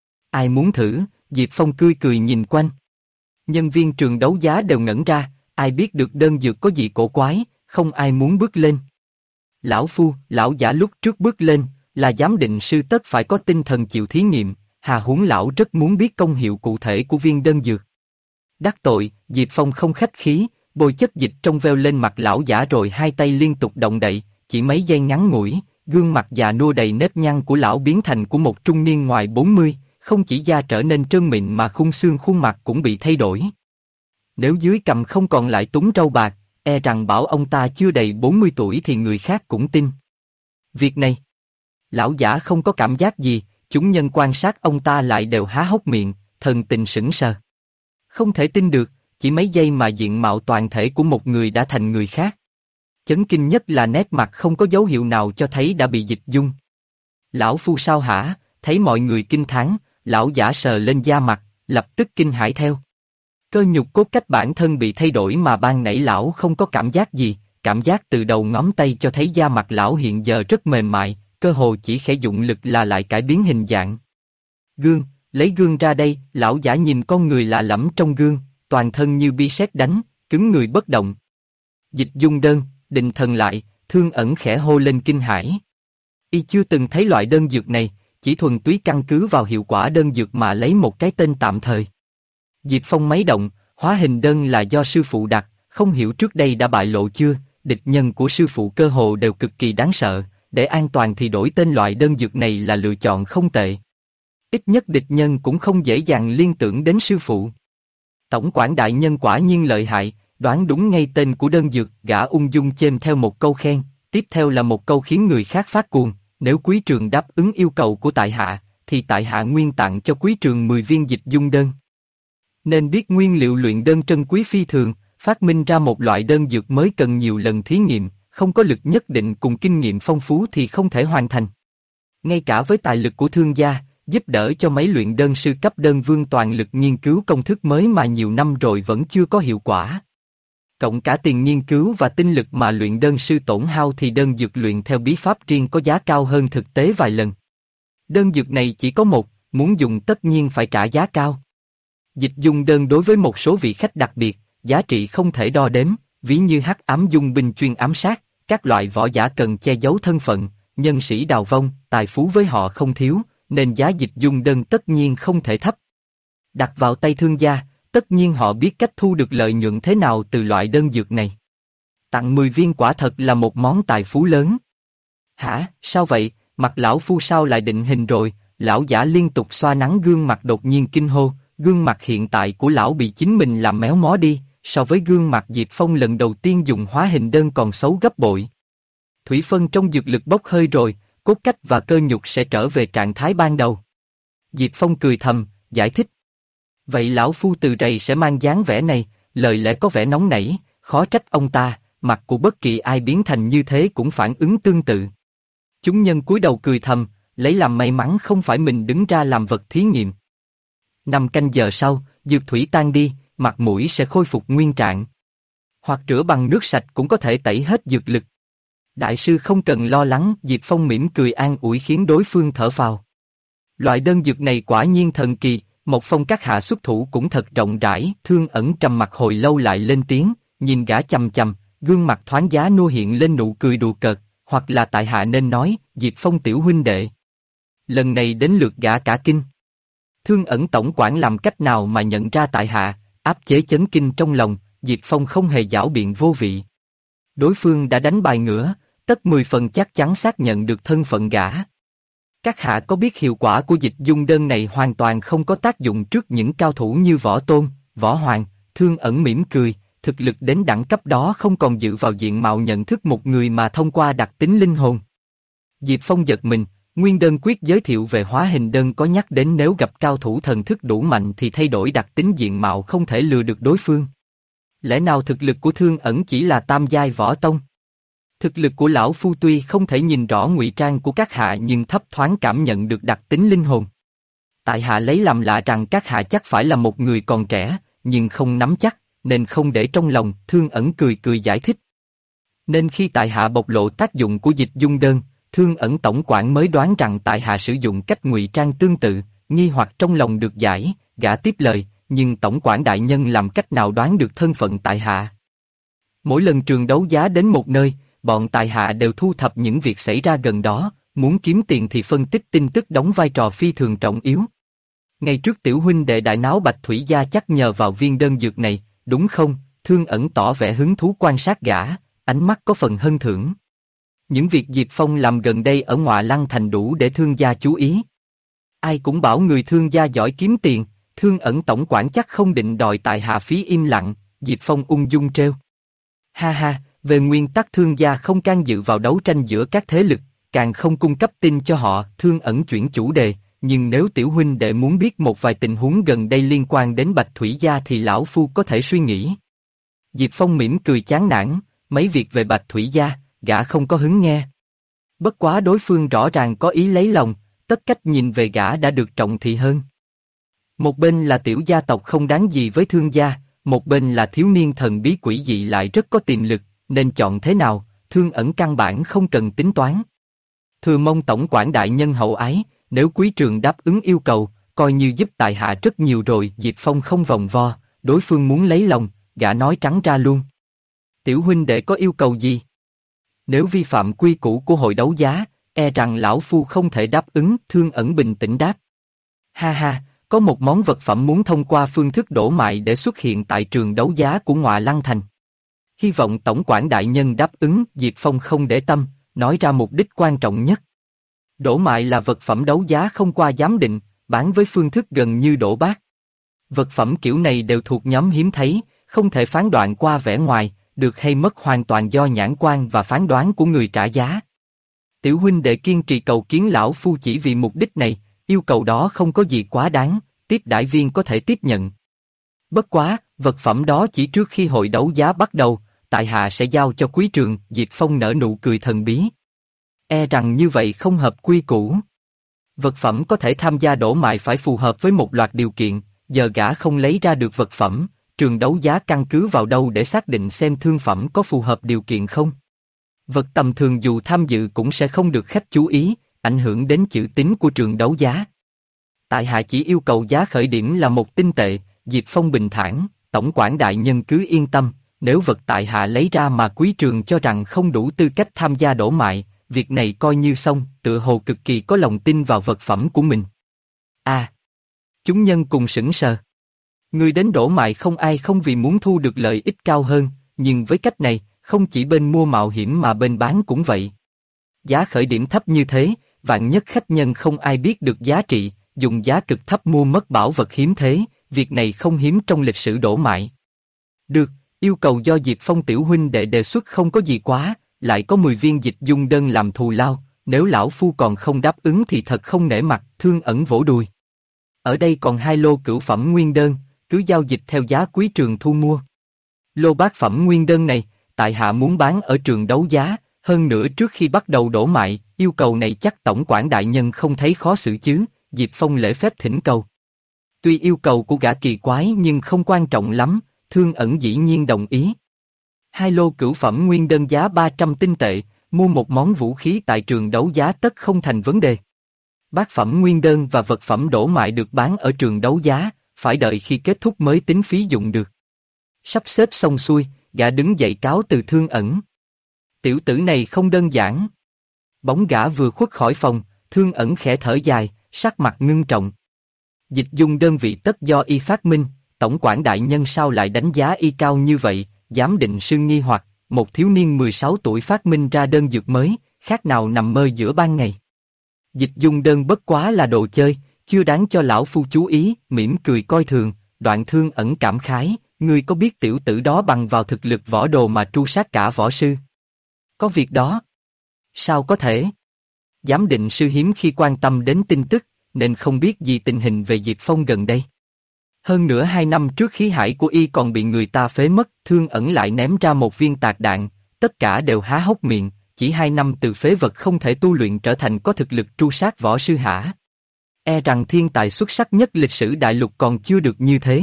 Ai muốn thử? Diệp Phong cười cười nhìn quanh. Nhân viên trường đấu giá đều ngẩn ra, ai biết được đơn dược có gì cổ quái, không ai muốn bước lên. Lão Phu, lão giả lúc trước bước lên, là giám định sư tất phải có tinh thần chịu thí nghiệm, hà huống lão rất muốn biết công hiệu cụ thể của viên đơn dược. Đắc tội, Diệp Phong không khách khí, bôi chất dịch trong veo lên mặt lão giả rồi hai tay liên tục động đậy, chỉ mấy giây ngắn ngủi, gương mặt già nua đầy nếp nhăn của lão biến thành của một trung niên ngoài 40, không chỉ da trở nên trơn mịn mà khung xương khuôn mặt cũng bị thay đổi. Nếu dưới cằm không còn lại túm râu bạc, e rằng bảo ông ta chưa đầy 40 tuổi thì người khác cũng tin. Việc này, lão giả không có cảm giác gì, chúng nhân quan sát ông ta lại đều há hốc miệng, thần tình sững sờ. Không thể tin được, chỉ mấy giây mà diện mạo toàn thể của một người đã thành người khác. Chấn kinh nhất là nét mặt không có dấu hiệu nào cho thấy đã bị dịch dung. Lão Phu sao hả? Thấy mọi người kinh thán, lão giả sờ lên da mặt, lập tức kinh hãi theo. Cơ nhục cốt cách bản thân bị thay đổi mà ban nãy lão không có cảm giác gì, cảm giác từ đầu ngón tay cho thấy da mặt lão hiện giờ rất mềm mại, cơ hồ chỉ khẽ dụng lực là lại cải biến hình dạng. Gương, lấy gương ra đây. Lão giả nhìn con người lạ lẫm trong gương, toàn thân như bi sét đánh, cứng người bất động. Dịch dung đơn, định thần lại, Thương Ẩn khẽ hô lên kinh hãi. Y chưa từng thấy loại đơn dược này, chỉ thuần túy căn cứ vào hiệu quả đơn dược mà lấy một cái tên tạm thời. Diệp Phong máy động, hóa hình đơn là do sư phụ đặt, không hiểu trước đây đã bại lộ chưa, địch nhân của sư phụ cơ hồ đều cực kỳ đáng sợ, để an toàn thì đổi tên loại đơn dược này là lựa chọn không tệ. Ít nhất địch nhân cũng không dễ dàng liên tưởng đến sư phụ. Tổng quản đại nhân quả nhiên lợi hại, đoán đúng ngay tên của đơn dược. Gã ung dung chêm theo một câu khen, tiếp theo là một câu khiến người khác phát cuồng. Nếu Quý Trường đáp ứng yêu cầu của tại hạ, thì tại hạ nguyên tặng cho Quý Trường 10 viên dịch dung đơn. Nên biết nguyên liệu luyện đơn trân quý phi thường, phát minh ra một loại đơn dược mới cần nhiều lần thí nghiệm, không có lực nhất định cùng kinh nghiệm phong phú thì không thể hoàn thành. Ngay cả với tài lực của thương gia, giúp đỡ cho mấy luyện đơn sư cấp đơn vương toàn lực nghiên cứu công thức mới mà nhiều năm rồi vẫn chưa có hiệu quả. Cộng cả tiền nghiên cứu và tinh lực mà luyện đơn sư tổn hao thì đơn dược luyện theo bí pháp riêng có giá cao hơn thực tế vài lần. Đơn dược này chỉ có một, muốn dùng tất nhiên phải trả giá cao. Dịch dung đơn đối với một số vị khách đặc biệt, giá trị không thể đo đếm, ví như hắc ám dung binh chuyên ám sát, các loại võ giả cần che giấu thân phận, nhân sĩ đào vong, tài phú với họ không thiếu, nên giá dịch dung đơn tất nhiên không thể thấp. Đặt vào tay thương gia, tất nhiên họ biết cách thu được lợi nhuận thế nào từ loại đơn dược này. Tặng 10 viên quả thật là một món tài phú lớn. Hả, sao vậy, mặt lão phu sao lại định hình rồi? Lão giả liên tục xoa nắng gương mặt đột nhiên kinh hô, gương mặt hiện tại của lão bị chính mình làm méo mó đi, so với gương mặt Diệp Phong lần đầu tiên dùng hóa hình đơn còn xấu gấp bội. Thủy phân trong dược lực bốc hơi rồi, cốt cách và cơ nhục sẽ trở về trạng thái ban đầu. Diệp Phong cười thầm, giải thích. Vậy lão phu từ rày sẽ mang dáng vẻ này, lời lẽ có vẻ nóng nảy, khó trách ông ta, mặt của bất kỳ ai biến thành như thế cũng phản ứng tương tự. Chúng nhân cúi đầu cười thầm, lấy làm may mắn không phải mình đứng ra làm vật thí nghiệm. 5 canh giờ sau, dược thủy tan đi, mặt mũi sẽ khôi phục nguyên trạng. Hoặc rửa bằng nước sạch cũng có thể tẩy hết dược lực. Đại sư không cần lo lắng, Diệp Phong mỉm cười an ủi khiến đối phương thở phào. Loại đơn dược này quả nhiên thần kỳ, Một Phong các hạ xuất thủ cũng thật rộng rãi. Thương Ẩn trầm mặt hồi lâu lại lên tiếng, nhìn gã chằm chằm, gương mặt thoáng giá nô hiện lên nụ cười đùa cợt, hoặc là tại hạ nên nói, Diệp Phong tiểu huynh đệ. Lần này đến lượt gã cả kinh. Thương Ẩn tổng quản làm cách nào mà nhận ra tại hạ, áp chế chấn kinh trong lòng, Diệp Phong không hề giảo biện vô vị. Đối phương đã đánh bài ngửa, tất 10 phần chắc chắn xác nhận được thân phận gã. Các hạ có biết hiệu quả của dịch dung đơn này hoàn toàn không có tác dụng trước những cao thủ như Võ Tôn, Võ Hoàng. Thương Ẩn mỉm cười, thực lực đến đẳng cấp đó không còn dựa vào diện mạo nhận thức một người mà thông qua đặc tính linh hồn. Diệp Phong giật mình, nguyên đơn quyết giới thiệu về hóa hình đơn có nhắc đến nếu gặp cao thủ thần thức đủ mạnh thì thay đổi đặc tính diện mạo không thể lừa được đối phương. Lẽ nào thực lực của Thương Ẩn chỉ là tam giai võ tông? Thực lực của lão phu tuy không thể nhìn rõ ngụy trang của các hạ nhưng thấp thoáng cảm nhận được đặc tính linh hồn. Tại hạ lấy làm lạ rằng các hạ chắc phải là một người còn trẻ, nhưng không nắm chắc, nên không để trong lòng. Thương Ẩn cười cười giải thích. Nên khi tại hạ bộc lộ tác dụng của dịch dung đơn, Thương Ẩn tổng quản mới đoán rằng tại hạ sử dụng cách ngụy trang tương tự, nghi hoặc trong lòng được giải, gã tiếp lời, nhưng tổng quản đại nhân làm cách nào đoán được thân phận tại hạ? Mỗi lần trường đấu giá đến một nơi, bọn tại hạ đều thu thập những việc xảy ra gần đó, muốn kiếm tiền thì phân tích tin tức đóng vai trò phi thường trọng yếu. Ngày trước tiểu huynh đệ đại náo Bạch Thủy gia chắc nhờ vào viên đơn dược này, đúng không? Thương Ẩn tỏ vẻ hứng thú quan sát gã, ánh mắt có phần hân thưởng. Những việc Diệp Phong làm gần đây ở Ngọa Lăng Thành đủ để thương gia chú ý. Ai cũng bảo người thương gia giỏi kiếm tiền, Thương Ẩn tổng quản chắc không định đòi tại hạ phí im lặng. Diệp Phong ung dung trêu. Ha ha, về nguyên tắc thương gia không can dự vào đấu tranh giữa các thế lực, càng không cung cấp tin cho họ. Thương Ẩn chuyển chủ đề, nhưng nếu tiểu huynh đệ muốn biết một vài tình huống gần đây liên quan đến Bạch Thủy gia thì lão phu có thể suy nghĩ. Diệp Phong mỉm cười chán nản, mấy việc về Bạch Thủy gia, gã không có hứng nghe. Bất quá đối phương rõ ràng có ý lấy lòng, tất cách nhìn về gã đã được trọng thị hơn. Một bên là tiểu gia tộc không đáng gì với thương gia, một bên là thiếu niên thần bí quỷ dị lại rất có tiềm lực, nên chọn thế nào, Thương Ẩn căn bản không cần tính toán. Thừa mong tổng quản đại nhân hậu ái, nếu quý trường đáp ứng yêu cầu, coi như giúp tại hạ rất nhiều rồi. Diệp Phong không vòng vo, đối phương muốn lấy lòng, gã nói trắng ra luôn. Tiểu huynh đệ có yêu cầu gì? Nếu vi phạm quy củ của hội đấu giá, e rằng lão phu không thể đáp ứng. Thương Ẩn bình tĩnh đáp. Ha ha, có một món vật phẩm muốn thông qua phương thức đổ mại để xuất hiện tại trường đấu giá của Ngọa Lăng Thành. Hy vọng tổng quản đại nhân đáp ứng. Diệp Phong không để tâm, nói ra mục đích quan trọng nhất. Đổ mại là vật phẩm đấu giá không qua giám định, bán với phương thức gần như đổ bát. Vật phẩm kiểu này đều thuộc nhóm hiếm thấy, không thể phán đoạn qua vẻ ngoài, được hay mất hoàn toàn do nhãn quan và phán đoán của người trả giá. Tiểu huynh đệ kiên trì cầu kiến lão phu chỉ vì mục đích này, yêu cầu đó không có gì quá đáng, tiếp đãi viên có thể tiếp nhận. Bất quá, vật phẩm đó chỉ trước khi hội đấu giá bắt đầu, tại hạ sẽ giao cho quý trường. Diệp Phong nở nụ cười thần bí. E rằng như vậy không hợp quy củ. Vật phẩm có thể tham gia đổ mại phải phù hợp với một loạt điều kiện, giờ gã không lấy ra được vật phẩm, trường đấu giá căn cứ vào đâu để xác định xem thương phẩm có phù hợp điều kiện không? Vật tầm thường dù tham dự cũng sẽ không được khách chú ý, ảnh hưởng đến chữ tín của trường đấu giá. Tại hạ chỉ yêu cầu giá khởi điểm là 1 tinh tệ. Diệp Phong bình thản, tổng quản đại nhân cứ yên tâm, nếu vật tại hạ lấy ra mà quý trường cho rằng không đủ tư cách tham gia đổ mại, việc này coi như xong, tựa hồ cực kỳ có lòng tin vào vật phẩm của mình. À! Chúng nhân cùng sững sờ. Người đến đổ mại không ai không vì muốn thu được lợi ích cao hơn, nhưng với cách này, không chỉ bên mua mạo hiểm mà bên bán cũng vậy. Giá khởi điểm thấp như thế, vạn nhất khách nhân không ai biết được giá trị, dùng giá cực thấp mua mất bảo vật hiếm thế, việc này không hiếm trong lịch sử đổ mại. Được, yêu cầu do Diệp Phong tiểu huynh đệ đề xuất không có gì quá, lại có 10 viên dịch dung đơn làm thù lao, nếu lão phu còn không đáp ứng thì thật không nể mặt, Thương Ẩn vỗ đùi. Ở đây còn 2 lô cửu phẩm nguyên đơn, cứ giao dịch theo giá quý trường thu mua. Lô bát phẩm nguyên đơn này, tại hạ muốn bán ở trường đấu giá, hơn nữa trước khi bắt đầu đổ mại, yêu cầu này chắc tổng quản đại nhân không thấy khó xử chứ, Diệp Phong lễ phép thỉnh cầu. Tuy yêu cầu của gã kỳ quái nhưng không quan trọng lắm, Thương Ẩn dĩ nhiên đồng ý. 2 lô cửu phẩm nguyên đơn giá 300 tinh tệ, mua một món vũ khí tại trường đấu giá tất không thành vấn đề. Bát phẩm nguyên đơn và vật phẩm đổ mại được bán ở trường đấu giá, phải đợi khi kết thúc mới tính phí dụng được. Sắp xếp xong xuôi, gã đứng dậy cáo từ Thương Ẩn. Tiểu tử này không đơn giản. Bóng gã vừa khuất khỏi phòng, Thương Ẩn khẽ thở dài, sắc mặt ngưng trọng. Dịch dung đơn vị tất do y phát minh, tổng quản đại nhân sao lại đánh giá y cao như vậy, giám định sư nghi hoặc, một thiếu niên 16 tuổi phát minh ra đơn dược mới, khác nào nằm mơ giữa ban ngày. Dịch dung đơn bất quá là đồ chơi, chưa đáng cho lão phu chú ý, mỉm cười coi thường, Đoạn Thương Ẩn cảm khái, ngươi có biết tiểu tử đó bằng vào thực lực võ đồ mà tru sát cả võ sư? Có việc đó. Sao có thể? Giám định sư hiếm khi quan tâm đến tin tức, nên không biết gì tình hình về Diệp Phong gần đây. Hơn nữa 2 năm trước khí hải của y còn bị người ta phế mất, Thương Ẩn lại ném ra một viên tạc đạn, tất cả đều há hốc miệng, chỉ 2 năm từ phế vật không thể tu luyện trở thành có thực lực tru sát võ sư hả? E rằng thiên tài xuất sắc nhất lịch sử đại lục còn chưa được như thế.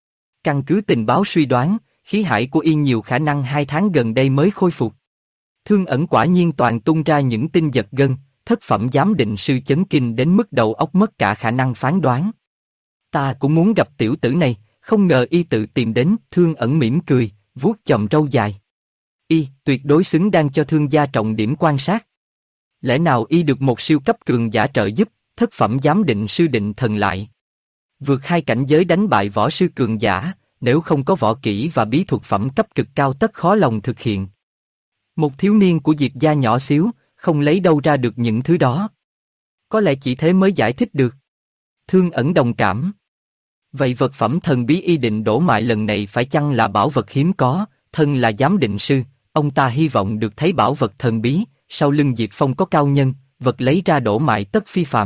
Căn cứ tình báo suy đoán, khí hải của y nhiều khả năng 2 tháng gần đây mới khôi phục. Thương Ẩn quả nhiên toàn tung ra những tin giật gân, thất phẩm giám định sư chấn kinh đến mức đầu óc mất cả khả năng phán đoán. Ta cũng muốn gặp tiểu tử này, không ngờ y tự tìm đến, Thương Ẩn mỉm cười, vuốt chòm râu dài. Y tuyệt đối xứng đáng cho thương gia trọng điểm quan sát. Lẽ nào y được một siêu cấp cường giả trợ giúp, thất phẩm giám định sư định thần lại. Vượt 2 cảnh giới đánh bại võ sư cường giả, nếu không có võ kỹ và bí thuật phẩm cấp cực cao tất khó lòng thực hiện. Một thiếu niên của Diệp gia nhỏ xíu, không lấy đâu ra được những thứ đó. Có lẽ chỉ thế mới giải thích được. Thương Ẩn đồng cảm. Vậy vật phẩm thần bí y định đổ mại lần này phải chăng là bảo vật hiếm có? Thân là giám định sư, ông ta hy vọng được thấy bảo vật thần bí, sau lưng Diệp Phong có cao nhân, vật lấy ra đổ mại tất phi phàm.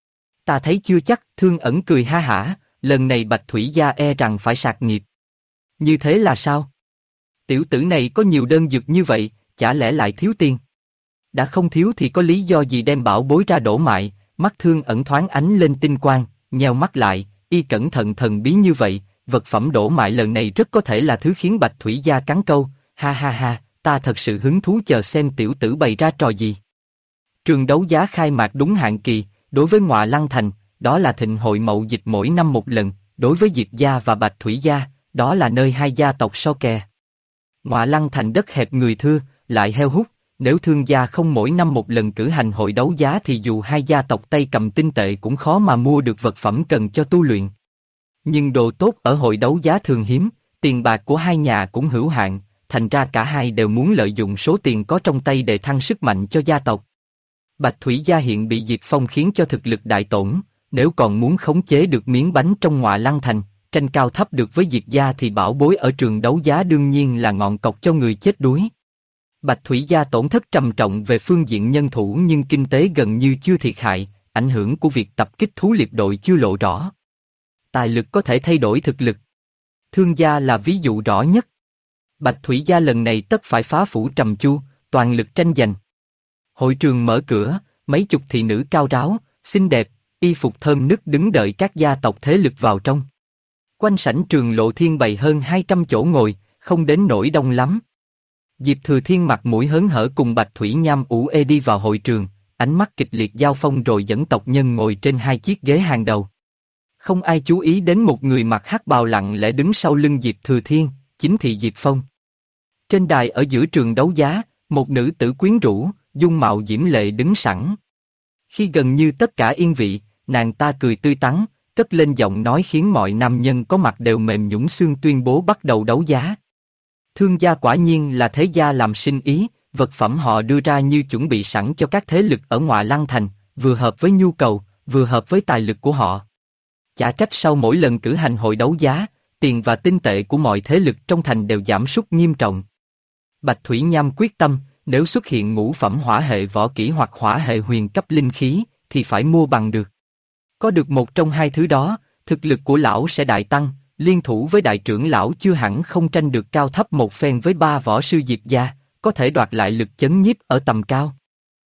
Ta thấy chưa chắc, Thương Ẩn cười ha hả, lần này Bạch Thủy gia e rằng phải sạc nghiệp. Như thế là sao? Tiểu tử này có nhiều đơn dược như vậy, chả lẽ lại thiếu tiền? Đã không thiếu thì có lý do gì đem bảo bối ra đổ mại? Mắt Thương Ẩn thoáng ánh lên tinh quang, nheo mắt lại, y cẩn thận thần bí như vậy, vật phẩm đổ mại lần này rất có thể là thứ khiến Bạch Thủy gia cắn câu, ha ha ha, ta thật sự hứng thú chờ xem tiểu tử bày ra trò gì. Trường đấu giá khai mạc đúng hạn kỳ, đối với Ngọa Lăng Thành, đó là thịnh hội mậu dịch mỗi năm một lần, đối với Diệp gia và Bạch Thủy gia, đó là nơi 2 gia tộc so kè. Ngọa Lăng Thành đất hẹp người thưa, lại heo hút, nếu thương gia không mỗi năm một lần cử hành hội đấu giá thì dù 2 gia tộc tay cầm tinh tệ cũng khó mà mua được vật phẩm cần cho tu luyện. Nhưng đồ tốt ở hội đấu giá thường hiếm, tiền bạc của 2 nhà cũng hữu hạn, thành ra cả hai đều muốn lợi dụng số tiền có trong tay để thăng sức mạnh cho gia tộc. Bạch Thủy gia hiện bị Diệp Phong khiến cho thực lực đại tổn, nếu còn muốn khống chế được miếng bánh trong Ngọa Lăng Thành, tranh cao thấp được với Diệp gia thì bảo bối ở trường đấu giá đương nhiên là ngọn cọc cho người chết đuối. Bạch Thủy gia tổn thất trầm trọng về phương diện nhân thủ nhưng kinh tế gần như chưa thiệt hại, ảnh hưởng của việc tập kích thú liệp đội chưa lộ rõ. Tài lực có thể thay đổi thực lực. Thương gia là ví dụ rõ nhất. Bạch Thủy gia lần này tất phải phá phủ trầm chu, toàn lực tranh giành. Hội trường mở cửa, mấy chục thị nữ cao ráo, xinh đẹp, y phục thơm nức đứng đợi các gia tộc thế lực vào trong. Quanh sảnh trường Lộ Thiên bày hơn 200 chỗ ngồi, không đến nỗi đông lắm. Diệp Thừa Thiên mặt mũi hớn hở cùng Bạch Thủy Nham ủ ê đi vào hội trường, ánh mắt kịch liệt giao phong rồi dẫn tộc nhân ngồi trên 2 chiếc ghế hàng đầu. Không ai chú ý đến một người mặc hắc bào lặng lẽ đứng sau lưng Diệp Thừa Thiên, chính thị Diệp Phong. Trên đài ở giữa trường đấu giá, một nữ tử quyến rũ, dung mạo diễm lệ đứng sẵn. Khi gần như tất cả yên vị, nàng ta cười tươi tắn, cất lên giọng nói khiến mọi nam nhân có mặt đều mềm nhũn xương tuyên bố bắt đầu đấu giá. Thương gia quả nhiên là thế gia làm sinh ý, vật phẩm họ đưa ra như chuẩn bị sẵn cho các thế lực ở ngoại Lăng Thành, vừa hợp với nhu cầu, vừa hợp với tài lực của họ. Chả trách sau mỗi lần cử hành hội đấu giá, tiền và tinh tệ của mọi thế lực trong thành đều giảm sút nghiêm trọng. Bạch Thủy Nham quyết tâm, nếu xuất hiện ngũ phẩm hỏa hệ võ kỹ hoặc hỏa hệ huyền cấp linh khí, thì phải mua bằng được. Có được một trong hai thứ đó, thực lực của lão sẽ đại tăng, liên thủ với đại trưởng lão chưa hẳn không tranh được cao thấp một phen với ba võ sư Diệp gia, có thể đoạt lại lực chấn nhiếp ở tầm cao.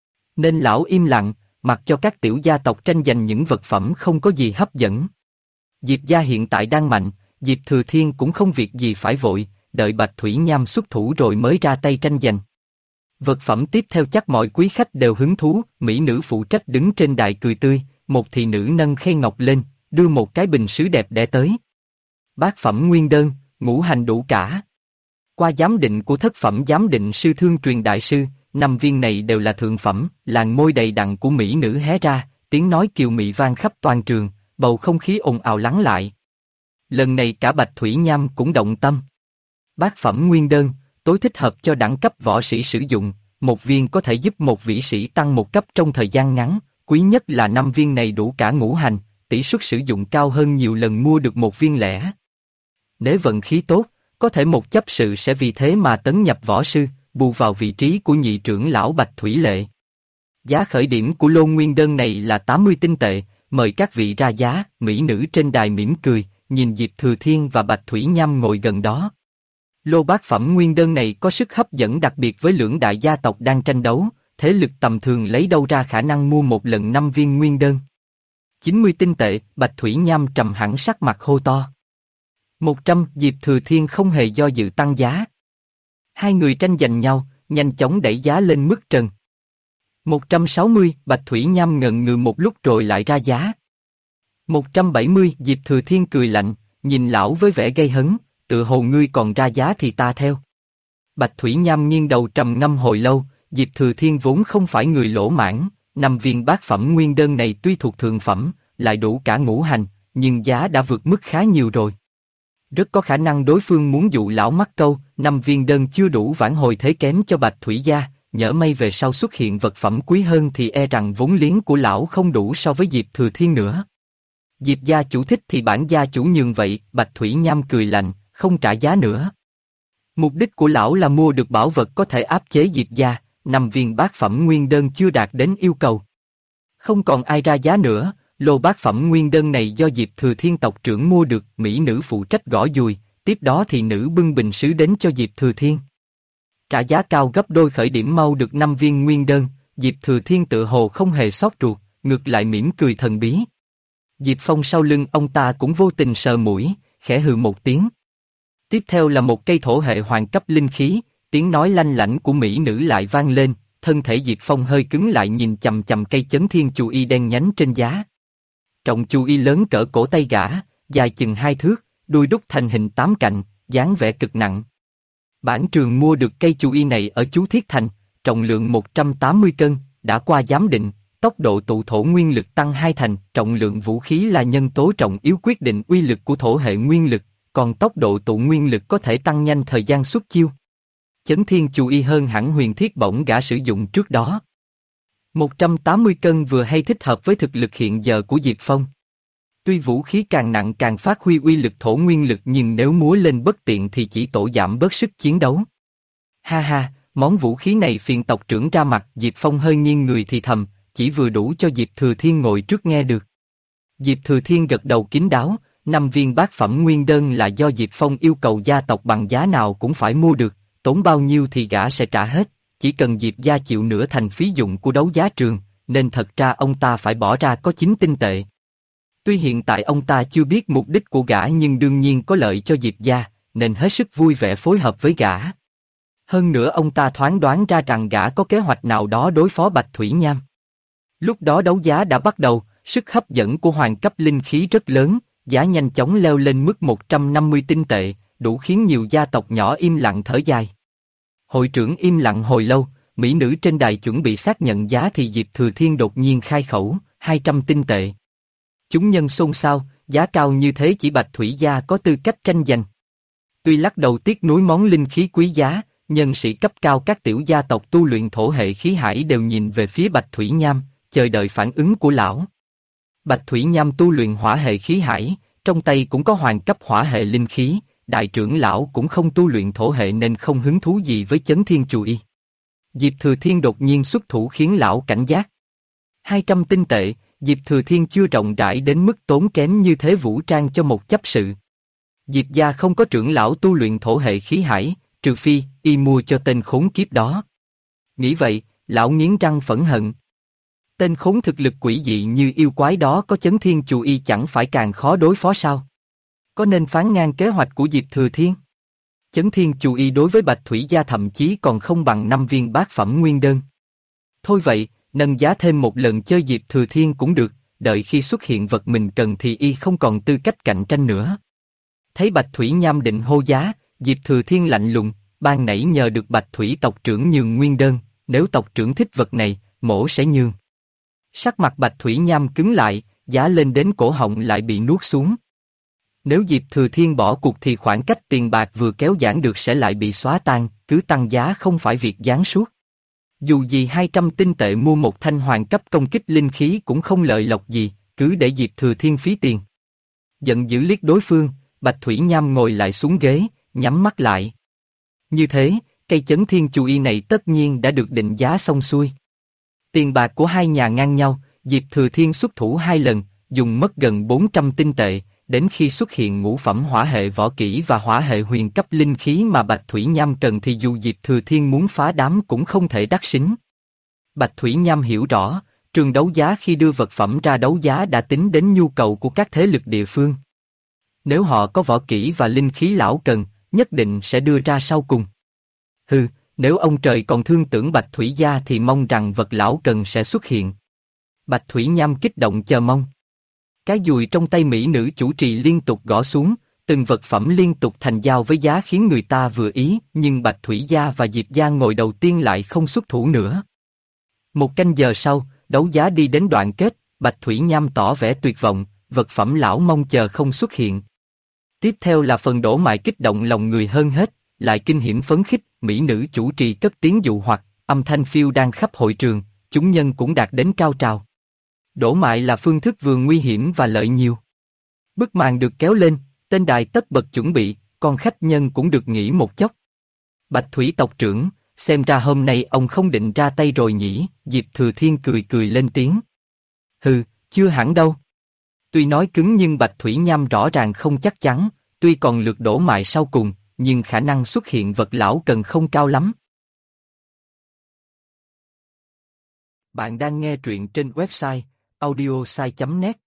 Nên lão im lặng, mặc cho các tiểu gia tộc tranh giành những vật phẩm không có gì hấp dẫn. Diệp gia hiện tại đang mạnh, Diệp Thừa Thiên cũng không việc gì phải vội, đợi Bạch Thủy Nham xuất thủ rồi mới ra tay tranh giành. Vật phẩm tiếp theo chắc mọi quý khách đều hứng thú, mỹ nữ phụ trách đứng trên đài cười tươi, một thị nữ nâng khay ngọc lên, đưa một cái bình sứ đẹp đẽ tới. Bát phẩm nguyên đơn, ngũ hành đủ cả. Qua giám định của thất phẩm giám định sư Thương Truyền đại sư, 5 viên này đều là thượng phẩm, làn môi đầy đặn của mỹ nữ hé ra, tiếng nói kiều mị vang khắp toàn trường, bầu không khí ồn ào lắng lại. Lần này cả Bạch Thủy Nham cũng động tâm. Bát phẩm nguyên đơn, tối thích hợp cho đẳng cấp võ sĩ sử dụng, một viên có thể giúp một võ sĩ tăng một cấp trong thời gian ngắn, quý nhất là 5 viên này đủ cả ngũ hành, tỷ suất sử dụng cao hơn nhiều lần mua được một viên lẻ. Nếu vận khí tốt, có thể một chấp sự sẽ vì thế mà tấn nhập võ sư, bù vào vị trí của nhị trưởng lão Bạch Thủy Lệ. Giá khởi điểm của lô nguyên đơn này là 80 tinh tệ, mời các vị ra giá. Mỹ nữ trên đài mỉm cười, nhìn Diệp Thừa Thiên và Bạch Thủy Nham ngồi gần đó. Lô bát phẩm nguyên đơn này có sức hấp dẫn đặc biệt với lưỡng đại gia tộc đang tranh đấu, thế lực tầm thường lấy đâu ra khả năng mua một lần 5 viên nguyên đơn. 90 tinh tệ, Bạch Thủy Nham trầm hẳn sắc mặt hô to. 100, Diệp Thừa Thiên không hề do dự tăng giá. Hai người tranh giành nhau, nhanh chóng đẩy giá lên mức trần. 160, Bạch Thủy Nham ngần ngừ một lúc rồi lại ra giá. 170, Diệp Thừa Thiên cười lạnh, nhìn lão với vẻ gây hấn, tự hồ ngươi còn ra giá thì ta theo. Bạch Thủy Nham nghiêng đầu trầm ngâm hồi lâu, Diệp Thừa Thiên vốn không phải người lỗ mãn, 5 viên bát phẩm nguyên đơn này tuy thuộc thượng phẩm, lại đủ cả ngũ hành, nhưng giá đã vượt mức khá nhiều rồi. Rất có khả năng đối phương muốn dụ lão mắc câu, 5 viên đơn chưa đủ vãn hồi thế kém cho Bạch Thủy gia, nhỡ may về sau xuất hiện vật phẩm quý hơn thì e rằng vốn liếng của lão không đủ so với Diệp Thừa Thiên nữa. Diệp gia chủ thích thì bản gia chủ nhường vậy, Bạch Thủy Nham cười lạnh, không trả giá nữa. Mục đích của lão là mua được bảo vật có thể áp chế Diệp gia, 5 viên bát phẩm nguyên đơn chưa đạt đến yêu cầu. Không còn ai ra giá nữa, lô bát phẩm nguyên đơn này do Diệp Thừa Thiên tộc trưởng mua được, mỹ nữ phụ trách gõ dùi, tiếp đó thì nữ bưng bình sứ đến cho Diệp Thừa Thiên. Trả giá cao gấp đôi khởi điểm mau được 5 viên nguyên đơn, Diệp Thừa Thiên tự hồ không hề xót ruột, ngược lại mỉm cười thần bí. Diệp Phong sau lưng ông ta cũng vô tình sờ mũi, khẽ hừ một tiếng. Tiếp theo là một cây thổ hệ hoàng cấp linh khí, tiếng nói lanh lảnh của mỹ nữ lại vang lên, thân thể Diệp Phong hơi cứng lại nhìn chằm chằm cây chấn thiên chu y đen nhánh trên giá. Trọng chu y lớn cỡ cổ tay gã, dài chừng 2 thước, đuôi đúc thành hình 8 cạnh, dáng vẻ cực nặng. Bản trường mua được cây chu y này ở Chú Thiết Thành, trọng lượng 180 cân, đã qua giám định, tốc độ tụ thổ nguyên lực tăng 2 thành, trọng lượng vũ khí là nhân tố trọng yếu quyết định uy lực của thổ hệ nguyên lực, còn tốc độ tụ nguyên lực có thể tăng nhanh thời gian xuất chiêu. Chấn thiên chu y hơn hẳn huyền thiết bổng gã sử dụng trước đó. 180 cân vừa hay thích hợp với thực lực hiện giờ của Diệp Phong. Tuy vũ khí càng nặng càng phát huy uy lực thổ nguyên lực nhưng nếu múa lên bất tiện thì chỉ tổ giảm bớt sức chiến đấu. Ha ha, món vũ khí này phiền tộc trưởng ra mặt, Diệp Phong hơi nghiêng người thì thầm, chỉ vừa đủ cho Diệp Thừa Thiên ngồi trước nghe được. Diệp Thừa Thiên gật đầu kín đáo, 5 viên bát phẩm nguyên đơn là do Diệp Phong yêu cầu gia tộc bằng giá nào cũng phải mua được, tốn bao nhiêu thì gã sẽ trả hết, chỉ cần Diệp gia chịu nửa thành phí dụng của đấu giá trường, nên thật ra ông ta phải bỏ ra có 9 tinh tệ. Tuy hiện tại ông ta chưa biết mục đích của gã nhưng đương nhiên có lợi cho Diệp gia, nên hết sức vui vẻ phối hợp với gã. Hơn nữa ông ta thoáng đoán ra rằng gã có kế hoạch nào đó đối phó Bạch Thủy Nham. Lúc đó đấu giá đã bắt đầu, sức hấp dẫn của hoàng cấp linh khí rất lớn, giá nhanh chóng leo lên mức 150 tinh tệ, đủ khiến nhiều gia tộc nhỏ im lặng thở dài. Hội trưởng im lặng hồi lâu, mỹ nữ trên đài chuẩn bị xác nhận giá thì Diệp Thừa Thiên đột nhiên khai khẩu, 200 tinh tệ. Chúng nhân xôn xao, giá cao như thế chỉ Bạch Thủy gia có tư cách tranh giành. Tuy lắc đầu tiếc nuối món linh khí quý giá, nhân sĩ cấp cao các tiểu gia tộc tu luyện thổ hệ khí hải đều nhìn về phía Bạch Thủy Nham, chờ đợi phản ứng của lão. Bạch Thủy Nham tu luyện hỏa hệ khí hải, trong tay cũng có hoàng cấp hỏa hệ linh khí, đại trưởng lão cũng không tu luyện thổ hệ nên không hứng thú gì với Chấn Thiên Chù Y. Diệp Thừa Thiên đột nhiên xuất thủ khiến lão cảnh giác. 200 tinh tệ, Diệp Thừa Thiên chưa rộng rãi đến mức tốn kém như thế vũ trang cho một chấp sự. Diệp gia không có trưởng lão tu luyện thổ hệ khí hải, trừ phi y mua cho tên khốn kiếp đó. Nghĩ vậy, lão nghiến răng phẫn hận. Tên khốn thực lực quỷ dị như yêu quái đó có Chấn Thiên Chù Y chẳng phải càng khó đối phó sao? Có nên phán ngang kế hoạch của Diệp Thừa Thiên? Chấn Thiên Chù Y đối với Bạch Thủy gia thậm chí còn không bằng 5 viên bát phẩm nguyên đơn. Thôi vậy, nâng giá thêm một lần chơi Diệp Thừa Thiên cũng được, đợi khi xuất hiện vật mình cần thì y không còn tư cách cạnh tranh nữa. Thấy Bạch Thủy Nham định hô giá, Diệp Thừa Thiên lạnh lùng, ban nãy nhờ được Bạch Thủy tộc trưởng nhường nguyên đơn, nếu tộc trưởng thích vật này, mỗ sẽ nhường. Sắc mặt Bạch Thủy Nham cứng lại, giá lên đến cổ họng lại bị nuốt xuống. Nếu Diệp Thừa Thiên bỏ cuộc thì khoảng cách tiền bạc vừa kéo giãn được sẽ lại bị xóa tan, cứ tăng giá không phải việc gián suốt. Dù gì 200 tinh tệ mua một thanh hoàng cấp công kích linh khí cũng không lợi lộc gì, cứ để Diệp Thừa Thiên phí tiền. Giận dữ liếc đối phương, Bạch Thủy Nham ngồi lại xuống ghế, nhắm mắt lại. Như thế, cây Chấn Thiên Chù Y này tất nhiên đã được định giá xong xuôi. Tiền bạc của hai nhà ngang nhau, Diệp Thừa Thiên xuất thủ 2 lần, dùng mất gần 400 tinh tệ, đến khi xuất hiện ngũ phẩm hỏa hệ võ kỹ và hỏa hệ huyền cấp linh khí mà Bạch Thủy Nham cần thì dù Diệp Thừa Thiên muốn phá đám cũng không thể đắc xính. Bạch Thủy Nham hiểu rõ, trường đấu giá khi đưa vật phẩm ra đấu giá đã tính đến nhu cầu của các thế lực địa phương. Nếu họ có võ kỹ và linh khí lão cần, nhất định sẽ đưa ra sau cùng. Hừ, nếu ông trời còn thương tưởng Bạch Thủy gia thì mong rằng vật lão cần sẽ xuất hiện. Bạch Thủy Nham kích động chờ mong. Cái dùi trong tay mỹ nữ chủ trì liên tục gõ xuống, từng vật phẩm liên tục thành giao với giá khiến người ta vừa ý, nhưng Bạch Thủy gia và Diệp gia ngồi đầu tiên lại không xuất thủ nữa. Một canh giờ sau, đấu giá đi đến đoạn kết, Bạch Thủy Nham tỏ vẻ tuyệt vọng, vật phẩm lão mong chờ không xuất hiện. Tiếp theo là phần đổ mại kích động lòng người hơn hết, lại kinh hiểm phấn khích, mỹ nữ chủ trì cất tiếng dụ hoặc, âm thanh phiêu đang khắp hội trường, chúng nhân cũng đạt đến cao trào. Đổ mại là phương thức vừa nguy hiểm và lợi nhiều. Bức màn được kéo lên, tên đài tất bật chuẩn bị, con khách nhân cũng được nghỉ một chốc. Bạch Thủy tộc trưởng, xem ra hôm nay ông không định ra tay rồi nhỉ? Diệp Thừa Thiên cười cười lên tiếng. Hừ, chưa hẳn đâu. Tuy nói cứng nhưng Bạch Thủy Nham rõ ràng không chắc chắn, tuy còn lượt đổ mại sau cùng, nhưng khả năng xuất hiện vật lão cần không cao lắm. Bạn đang nghe truyện trên website audiosai.net.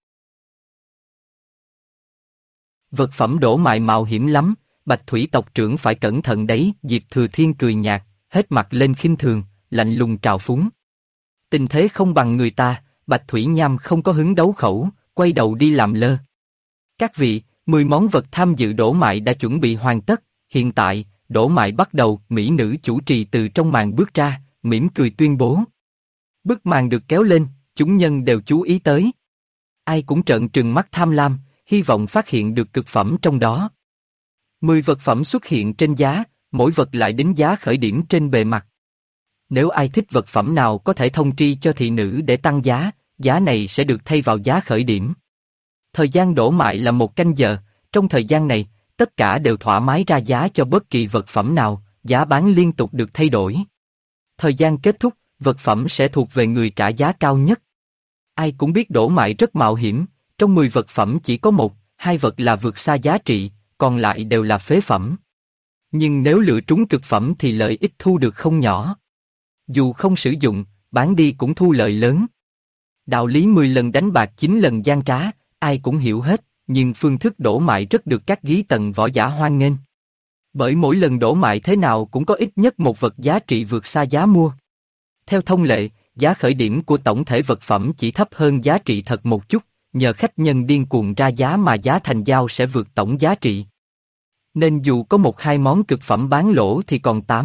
Vật phẩm đổ mại mạo hiểm lắm, Bạch Thủy tộc trưởng phải cẩn thận đấy. Diệp Thừa Thiên cười nhạt, hết mặt lên khinh thường, lạnh lùng trào phúng. Tình thế không bằng người ta, Bạch Thủy Nham không có hứng đấu khẩu, quay đầu đi làm lơ. Các vị, 10 món vật tham dự đổ mại đã chuẩn bị hoàn tất, hiện tại, đổ mại bắt đầu. Mỹ nữ chủ trì từ trong màn bước ra, mỉm cười tuyên bố. Bức màn được kéo lên, chúng nhân đều chú ý tới. Ai cũng trợn trừng mắt tham lam, hy vọng phát hiện được cực phẩm trong đó. 10 vật phẩm xuất hiện trên giá, mỗi vật lại đính giá khởi điểm trên bề mặt. Nếu ai thích vật phẩm nào có thể thông tri cho thị nữ để tăng giá, giá này sẽ được thay vào giá khởi điểm. Thời gian đổ mại là 1 canh giờ, trong thời gian này, tất cả đều thoải mái ra giá cho bất kỳ vật phẩm nào, giá bán liên tục được thay đổi. Thời gian kết thúc, vật phẩm sẽ thuộc về người trả giá cao nhất. Ai cũng biết đổ mại rất mạo hiểm, trong 10 vật phẩm chỉ có 1, 2 vật là vượt xa giá trị, còn lại đều là phế phẩm. Nhưng nếu lựa trúng cực phẩm thì lợi ích thu được không nhỏ. Dù không sử dụng, bán đi cũng thu lợi lớn. Đạo lý 10 lần đánh bạc 9 lần gian trá, ai cũng hiểu hết, nhưng phương thức đổ mại rất được các gí tầng võ giả hoan nghênh. Bởi mỗi lần đổ mại thế nào cũng có ít nhất một vật giá trị vượt xa giá mua. Theo thông lệ, giá khởi điểm của tổng thể vật phẩm chỉ thấp hơn giá trị thật một chút, nhờ khách nhân điên cuồng ra giá mà giá thành giao sẽ vượt tổng giá trị. Nên dù có 1-2 món cực phẩm bán lỗ thì còn 8,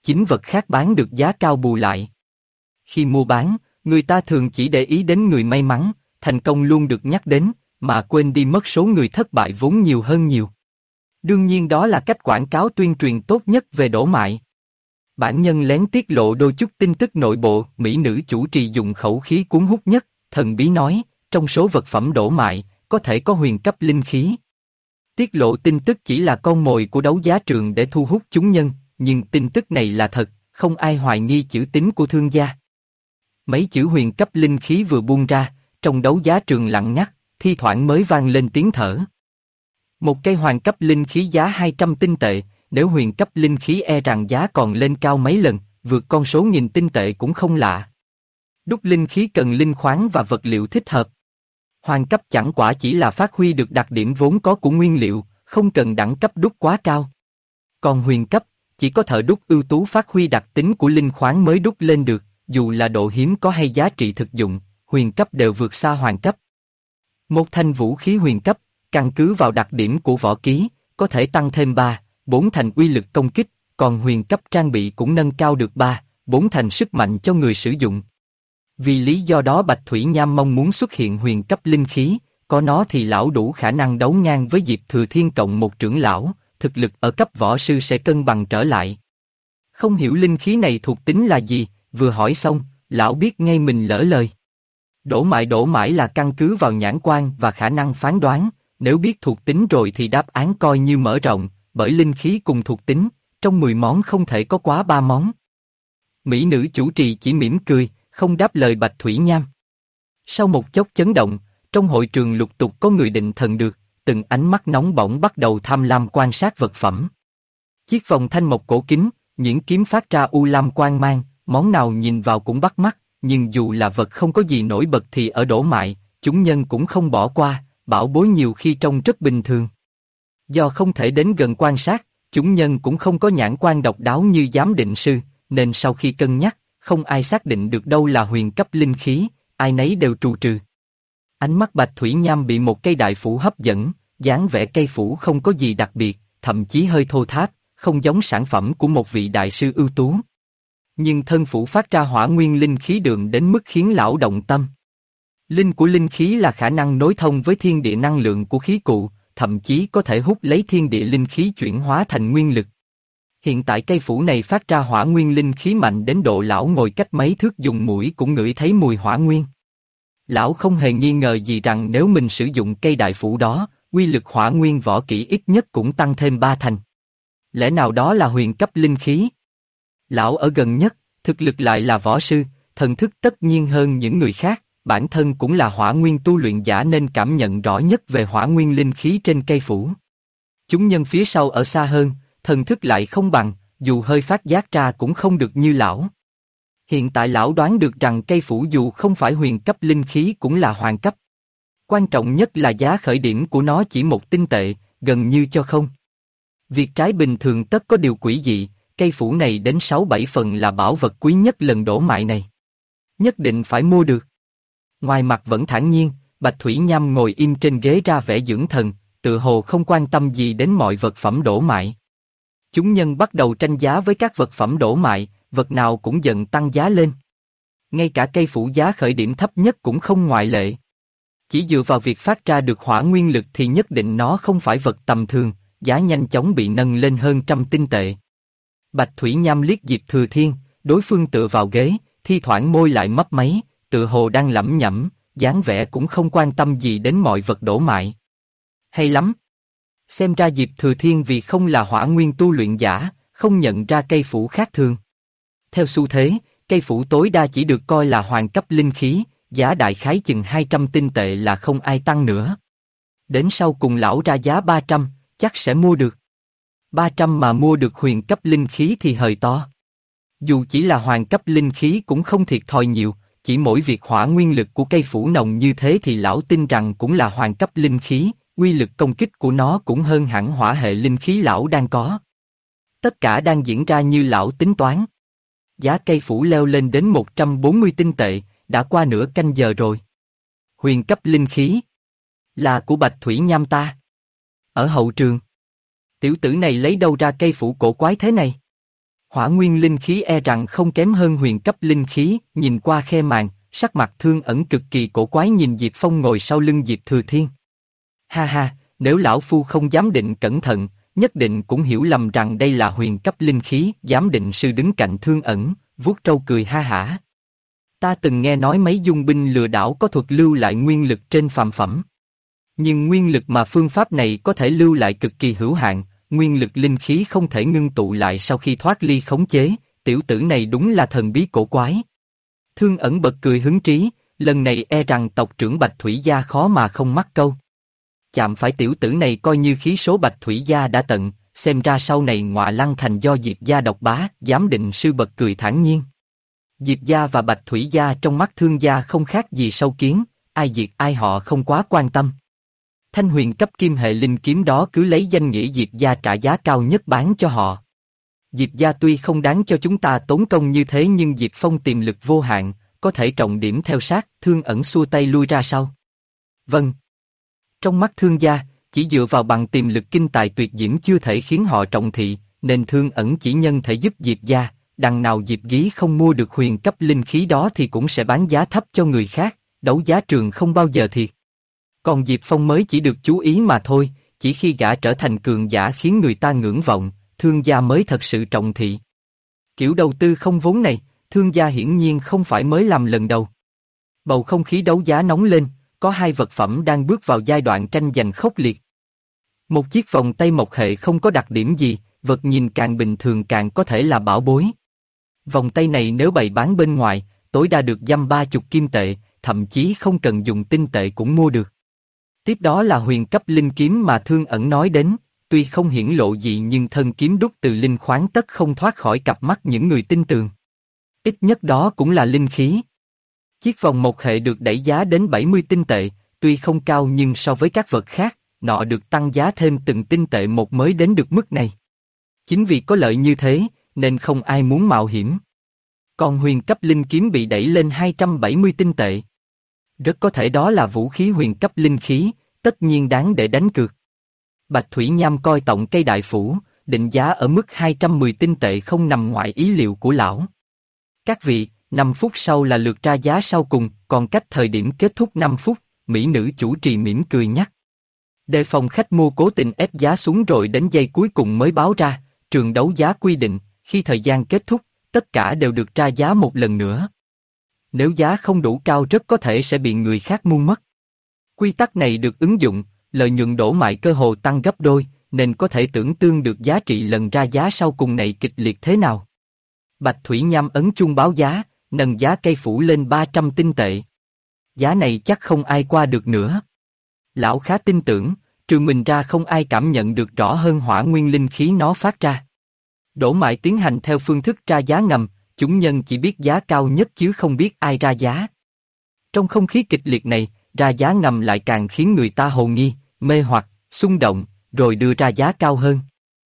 chính vật khác bán được giá cao bù lại. Khi mua bán, người ta thường chỉ để ý đến người may mắn, thành công luôn được nhắc đến, mà quên đi mất số người thất bại vốn nhiều hơn nhiều. Đương nhiên đó là cách quảng cáo tuyên truyền tốt nhất về đổ mại. Bản nhân lén tiết lộ đôi chút tin tức nội bộ, mỹ nữ chủ trì dùng khẩu khí cuốn hút nhất, thần bí nói, trong số vật phẩm đổ mại, có thể có huyền cấp linh khí. Tiết lộ tin tức chỉ là con mồi của đấu giá trường để thu hút chúng nhân, nhưng tin tức này là thật, không ai hoài nghi chữ tín của thương gia. Mấy chữ huyền cấp linh khí vừa buông ra, trong đấu giá trường lặng ngắt, thi thoảng mới vang lên tiếng thở. Một cây hoàng cấp linh khí giá 200 tinh tệ, nếu huyền cấp linh khí e rằng giá còn lên cao mấy lần, vượt con số 1000 tinh tệ cũng không lạ. Đúc linh khí cần linh khoáng và vật liệu thích hợp. Hoàng cấp chẳng quả chỉ là phát huy được đặc điểm vốn có của nguyên liệu, không cần đẳng cấp đúc quá cao. Còn huyền cấp, chỉ có thợ đúc ưu tú phát huy đặc tính của linh khoáng mới đúc lên được, dù là độ hiếm có hay giá trị thực dụng, huyền cấp đều vượt xa hoàng cấp. Một thanh vũ khí huyền cấp, căn cứ vào đặc điểm của võ ký, có thể tăng thêm 3, 4 thành uy lực công kích, còn huyền cấp trang bị cũng nâng cao được 3, 4 thành sức mạnh cho người sử dụng. Vì lý do đó Bạch Thủy Nham mong muốn xuất hiện huyền cấp linh khí, có nó thì lão đủ khả năng đấu ngang với Diệp Thừa Thiên cộng một trưởng lão, thực lực ở cấp võ sư sẽ cân bằng trở lại. Không hiểu linh khí này thuộc tính là gì, vừa hỏi xong, lão biết ngay mình lỡ lời. Đổ mãi là căn cứ vào nhãn quan và khả năng phán đoán, nếu biết thuộc tính rồi thì đáp án coi như mở rộng, bởi linh khí cùng thuộc tính, trong 10 món không thể có quá 3 món. Mỹ nữ chủ trì chỉ mỉm cười, không đáp lời Bạch Thủy Nham. Sau một chốc chấn động, trong hội trường lục tục có người định thần được, từng ánh mắt nóng bỏng bắt đầu tham lam quan sát vật phẩm. Chiếc vòng thanh mộc cổ kính, những kiếm phát ra u lam quang mang, món nào nhìn vào cũng bắt mắt, nhưng dù là vật không có gì nổi bật thì ở đổ mại, chúng nhân cũng không bỏ qua, bảo bối nhiều khi trông rất bình thường. Do không thể đến gần quan sát, chúng nhân cũng không có nhãn quan độc đáo như giám định sư, nên sau khi cân nhắc, không ai xác định được đâu là huyền cấp linh khí, ai nấy đều trù trừ. Ánh mắt Bạch Thủy Nham bị một cây đại phủ hấp dẫn, dáng vẻ cây phủ không có gì đặc biệt, thậm chí hơi thô tháp, không giống sản phẩm của một vị đại sư ưu tú. Nhưng thân phủ phát ra hỏa nguyên linh khí đường đến mức khiến lão động tâm. Linh của linh khí là khả năng nối thông với thiên địa năng lượng của khí cụ, thậm chí có thể hút lấy thiên địa linh khí chuyển hóa thành nguyên lực. Hiện tại cây phủ này phát ra hỏa nguyên linh khí mạnh đến độ lão ngồi cách mấy thước dùng mũi cũng ngửi thấy mùi hỏa nguyên. Lão không hề nghi ngờ gì rằng nếu mình sử dụng cây đại phủ đó, uy lực hỏa nguyên võ kỹ ít nhất cũng tăng thêm 3 thành. Lẽ nào đó là huyền cấp linh khí? Lão ở gần nhất, thực lực lại là võ sư, thần thức tất nhiên hơn những người khác, bản thân cũng là hỏa nguyên tu luyện giả nên cảm nhận rõ nhất về hỏa nguyên linh khí trên cây phủ. Chúng nhân phía sau ở xa hơn, thần thức lại không bằng, dù hơi phát giác ra cũng không được như lão. Hiện tại lão đoán được rằng cây phủ dù không phải huyền cấp linh khí cũng là hoàng cấp. Quan trọng nhất là giá khởi điểm của nó chỉ 1 tinh tệ, gần như cho không. Việc trái bình thường tất có điều quỷ dị, cây phủ này đến 6-7 phần là bảo vật quý nhất lần đổ mại này. Nhất định phải mua được. Ngoài mặt vẫn thản nhiên, Bạch Thủy Nham ngồi im trên ghế ra vẻ dưỡng thần, tự hồ không quan tâm gì đến mọi vật phẩm đổ mại. Chúng nhân bắt đầu tranh giá với các vật phẩm đổ mại, vật nào cũng dần tăng giá lên. Ngay cả cây phủ giá khởi điểm thấp nhất cũng không ngoại lệ. Chỉ dựa vào việc phát ra được hỏa nguyên lực thì nhất định nó không phải vật tầm thường, giá nhanh chóng bị nâng lên hơn 100 tinh tệ. Bạch Thủy Nham liếc Diệp Thừa Thiên, đối phương tựa vào ghế, thi thoảng môi lại mấp máy, tựa hồ đang lẩm nhẩm, dáng vẻ cũng không quan tâm gì đến mọi vật đổ mại. Hay lắm! Xem ra Diệp Thừa Thiên vì không là hỏa nguyên tu luyện giả, không nhận ra cây phủ khác thường. Theo xu thế, cây phủ tối đa chỉ được coi là hoàng cấp linh khí, giá đại khái chừng 200 tinh tệ là không ai tăng nữa. Đến sau cùng lão ra giá 300, chắc sẽ mua được. 300 mà mua được huyền cấp linh khí thì hời to. Dù chỉ là hoàng cấp linh khí cũng không thiệt thòi nhiều, chỉ mỗi việc hỏa nguyên lực của cây phủ nồng như thế thì lão tin rằng cũng là hoàng cấp linh khí, uy lực công kích của nó cũng hơn hẳn hỏa hệ linh khí lão đang có. Tất cả đang diễn ra như lão tính toán. Giá cây phủ leo lên đến 140 tinh tệ, đã qua nửa canh giờ rồi. Huyền cấp linh khí là của Bạch Thủy Nham ta. Ở hậu trường, tiểu tử này lấy đâu ra cây phủ cổ quái thế này? Hỏa nguyên linh khí e rằng không kém hơn huyền cấp linh khí, nhìn qua khe màn, sắc mặt Thương Ẩn cực kỳ cổ quái nhìn Diệp Phong ngồi sau lưng Diệp Thừa Thiên. Ha ha, nếu lão phu không giám định cẩn thận, nhất định cũng hiểu lầm rằng đây là huyền cấp linh khí. Giám định sư đứng cạnh Thương Ẩn, vuốt râu cười ha hả. Ta từng nghe nói mấy dung binh lừa đảo có thuật lưu lại nguyên lực trên phàm phẩm. Nhưng nguyên lực mà phương pháp này có thể lưu lại cực kỳ hữu hạn, nguyên lực linh khí không thể ngưng tụ lại sau khi thoát ly khống chế, tiểu tử này đúng là thần bí cổ quái. Thương Ẩn bật cười hứng trí, lần này e rằng tộc trưởng Bạch Thủy Gia khó mà không mắc câu. Chạm phải tiểu tử này coi như khí số Bạch Thủy Gia đã tận, xem ra sau này Ngọa Lăng Thành do Diệp Gia độc bá. Giám định sư bật cười thản nhiên. Diệp Gia và Bạch Thủy Gia trong mắt Thương Gia không khác gì sâu kiến, ai diệt ai họ không quá quan tâm. Thanh huyền cấp kim hệ linh kiếm đó cứ lấy danh nghĩa Diệp Gia trả giá cao nhất bán cho họ. Diệp Gia tuy không đáng cho chúng ta tốn công như thế nhưng Diệp Phong tiềm lực vô hạn, có thể trọng điểm theo sát. Thương Ẩn xua tay lui ra sau. Vâng. Trong mắt Thương Gia, chỉ dựa vào bằng tiềm lực kinh tài tuyệt diễm chưa thể khiến họ trọng thị, nên Thương Ẩn chỉ nhân thể giúp Diệp Gia. Đằng nào Diệp Gí không mua được huyền cấp linh khí đó thì cũng sẽ bán giá thấp cho người khác, đấu giá trường không bao giờ thiệt. Còn Diệp Phong mới chỉ được chú ý mà thôi, chỉ khi gã trở thành cường giả khiến người ta ngưỡng vọng, Thương Gia mới thật sự trọng thị. Kiểu đầu tư không vốn này, Thương Gia hiển nhiên không phải mới làm lần đầu. Bầu không khí đấu giá nóng lên, có hai vật phẩm đang bước vào giai đoạn tranh giành khốc liệt. Một chiếc vòng tay mộc hệ không có đặc điểm gì, vật nhìn càng bình thường càng có thể là bảo bối. Vòng tay này nếu bày bán bên ngoài, tối đa được dăm 30 kim tệ, thậm chí không cần dùng tinh tệ cũng mua được. Tiếp đó là huyền cấp linh kiếm mà Thương Ẩn nói đến, tuy không hiển lộ gì nhưng thân kiếm đúc từ linh khoáng tất không thoát khỏi cặp mắt những người tin tường. Ít nhất đó cũng là linh khí. Chiếc vòng mộc hệ được đẩy giá đến 70 tinh tệ, tuy không cao nhưng so với các vật khác, nọ được tăng giá thêm từng tinh tệ một mới đến được mức này. Chính vì có lợi như thế, nên không ai muốn mạo hiểm. Còn huyền cấp linh kiếm bị đẩy lên 270 tinh tệ. Rất có thể đó là vũ khí huyền cấp linh khí, tất nhiên đáng để đánh cược. Bạch Thủy Nham coi tổng cây đại phủ, định giá ở mức 210 tinh tệ không nằm ngoài ý liệu của lão. Các vị, 5 phút sau là lượt ra giá sau cùng, còn cách thời điểm kết thúc 5 phút, mỹ nữ chủ trì mỉm cười nhắc. Đề phòng khách mua cố tình ép giá xuống rồi đến giây cuối cùng mới báo ra, trường đấu giá quy định, khi thời gian kết thúc, tất cả đều được ra giá một lần nữa. Nếu giá không đủ cao rất có thể sẽ bị người khác mua mất. Quy tắc này được ứng dụng, lợi nhuận đổ mại cơ hồ tăng gấp đôi, nên có thể tưởng tượng được giá trị lần ra giá sau cùng này kịch liệt thế nào. Bạch Thủy Nham ấn chuông báo giá, nâng giá cây phủ lên 300 tinh tệ. Giá này chắc không ai qua được nữa. Lão khá tin tưởng, trừ mình ra không ai cảm nhận được rõ hơn hỏa nguyên linh khí nó phát ra. Đổ mại tiến hành theo phương thức ra giá ngầm, chúng nhân chỉ biết giá cao nhất chứ không biết ai ra giá. Trong không khí kịch liệt này, ra giá ngầm lại càng khiến người ta hồ nghi, mê hoặc, xung động, rồi đưa ra giá cao hơn.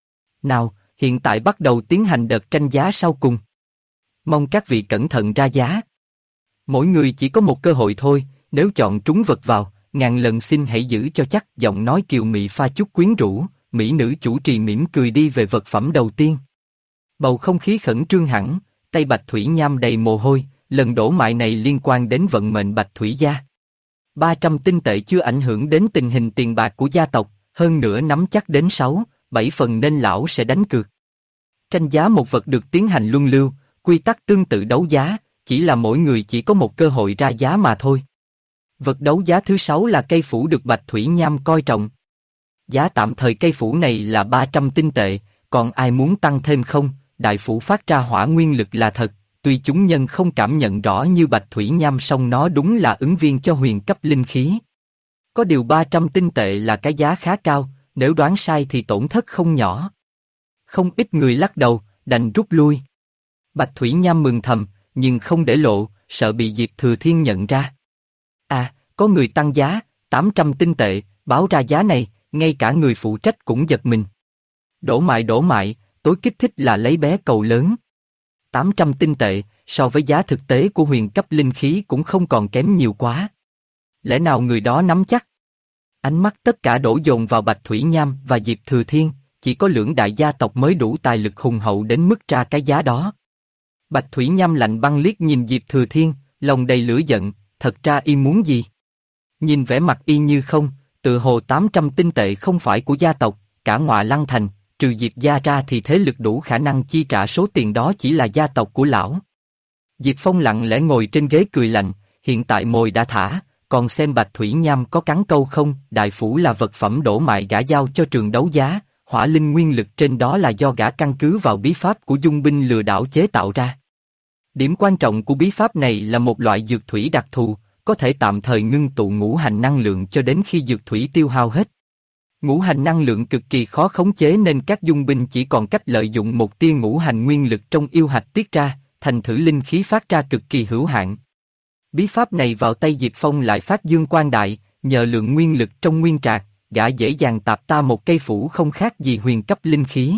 Nào, hiện tại bắt đầu tiến hành đợt tranh giá sau cùng. Mong các vị cẩn thận ra giá. Mỗi người chỉ có một cơ hội thôi, nếu chọn trúng vật vào, ngàn lần xin hãy giữ cho chắc. Giọng nói kiều mị pha chút quyến rũ, mỹ nữ chủ trì mỉm cười đi về vật phẩm đầu tiên. Bầu không khí khẩn trương hẳn, tay Bạch Thủy Nham đầy mồ hôi, lần đổ mại này liên quan đến vận mệnh Bạch Thủy Gia. 300 tinh tệ chưa ảnh hưởng đến tình hình tiền bạc của gia tộc, hơn nữa nắm chắc đến 6-7 phần nên lão sẽ đánh cược. Tranh giá một vật được tiến hành luân lưu, quy tắc tương tự đấu giá, chỉ là mỗi người chỉ có một cơ hội ra giá mà thôi. Vật đấu giá thứ 6 là cây phủ được Bạch Thủy Nham coi trọng. Giá tạm thời cây phủ này là 300 tinh tệ, còn ai muốn tăng thêm không? Đại phủ phát ra hỏa nguyên lực là thật, tuy chúng nhân không cảm nhận rõ như Bạch Thủy Nham song nó đúng là ứng viên cho huyền cấp linh khí. Có điều 300 tinh tệ là cái giá khá cao, nếu đoán sai thì tổn thất không nhỏ. Không ít người lắc đầu, đành rút lui. Bạch Thủy Nham mừng thầm, nhưng không để lộ, sợ bị Diệp Thừa Thiên nhận ra. À, có người tăng giá, 800 tinh tệ, báo ra giá này, ngay cả người phụ trách cũng giật mình. Đổ mại, tối kích thích là lấy bé cầu lớn. 800 tinh tệ, so với giá thực tế của huyền cấp linh khí cũng không còn kém nhiều quá. Lẽ nào người đó nắm chắc? Ánh mắt tất cả đổ dồn vào Bạch Thủy Nham và Diệp Thừa Thiên, chỉ có lưỡng đại gia tộc mới đủ tài lực hùng hậu đến mức ra cái giá đó. Bạch Thủy Nham lạnh băng liếc nhìn Diệp Thừa Thiên, lòng đầy lửa giận, thật ra y muốn gì? Nhìn vẻ mặt y như không, tự hồ 800 tinh tệ không phải của gia tộc, cả Ngọa Lăng Thành, trừ Diệp gia ra thì thế lực đủ khả năng chi trả số tiền đó chỉ là gia tộc của lão. Diệp Phong lặng lẽ ngồi trên ghế cười lạnh, hiện tại mồi đã thả, còn xem Bạch Thủy Nham có cắn câu không, đại phủ là vật phẩm đổ mại gã giao cho trường đấu giá, hỏa linh nguyên lực trên đó là do gã căn cứ vào bí pháp của dung binh lừa đảo chế tạo ra. Điểm quan trọng của bí pháp này là một loại dược thủy đặc thù, có thể tạm thời ngưng tụ ngũ hành năng lượng cho đến khi dược thủy tiêu hao hết. Ngũ hành năng lượng cực kỳ khó khống chế nên các dung binh chỉ còn cách lợi dụng một tia ngũ hành nguyên lực trong yêu hạch tiết ra, thành thử linh khí phát ra cực kỳ hữu hạn. Bí pháp này vào tay Diệp Phong lại phát dương quang đại, nhờ lượng nguyên lực trong nguyên trạc, gã dễ dàng tạp ta một cây phủ không khác gì huyền cấp linh khí.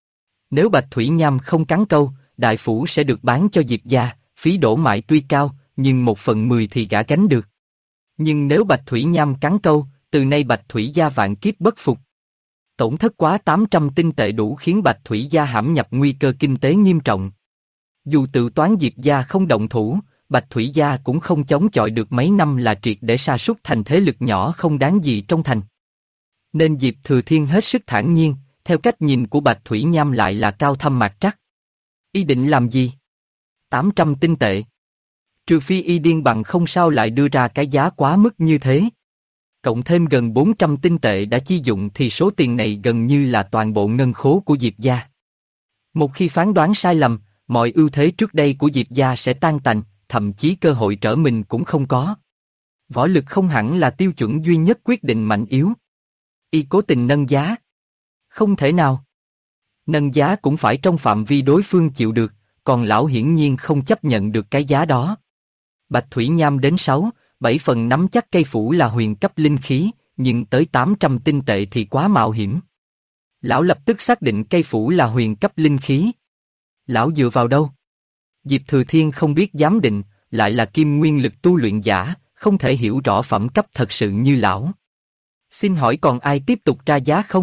Nếu Bạch Thủy Nham không cắn câu, đại phủ sẽ được bán cho Diệp gia, phí đổ mại tuy cao, nhưng 1/10 thì gã gánh được. Nhưng nếu Bạch Thủy Nham cắn câu, từ nay Bạch Thủy gia vạn kiếp bất phục. Tổn thất quá 800 tinh tệ đủ khiến Bạch Thủy gia hãm nhập nguy cơ kinh tế nghiêm trọng. Dù tự toán Diệp gia không động thủ, Bạch Thủy gia cũng không chống chọi được mấy năm là triệt để sa sút thành thế lực nhỏ không đáng gì trong thành. Nên Diệp Thừa Thiên hết sức thản nhiên, theo cách nhìn của Bạch Thủy Nham lại là cao thâm mạc trắc. Y định làm gì? 800 tinh tệ. Trừ phi y điên bằng không sao lại đưa ra cái giá quá mức như thế. Cộng thêm gần 400 tinh tệ đã chi dụng thì số tiền này gần như là toàn bộ ngân khố của Diệp gia. Một khi phán đoán sai lầm, mọi ưu thế trước đây của Diệp gia sẽ tan tành, thậm chí cơ hội trở mình cũng không có. Võ lực không hẳn là tiêu chuẩn duy nhất quyết định mạnh yếu. Y cố tình nâng giá. Không thể nào. Nâng giá cũng phải trong phạm vi đối phương chịu được, còn lão hiển nhiên không chấp nhận được cái giá đó. Bạch Thủy Nham đến 6/7 phần nắm chắc cây phủ là huyền cấp linh khí, nhưng tới 800 tinh tệ thì quá mạo hiểm. Lão lập tức xác định cây phủ là huyền cấp linh khí. Lão dựa vào đâu? Diệp Thừa Thiên không biết giám định, lại là kim nguyên lực tu luyện giả, không thể hiểu rõ phẩm cấp thật sự như lão. Xin hỏi còn ai tiếp tục ra giá không?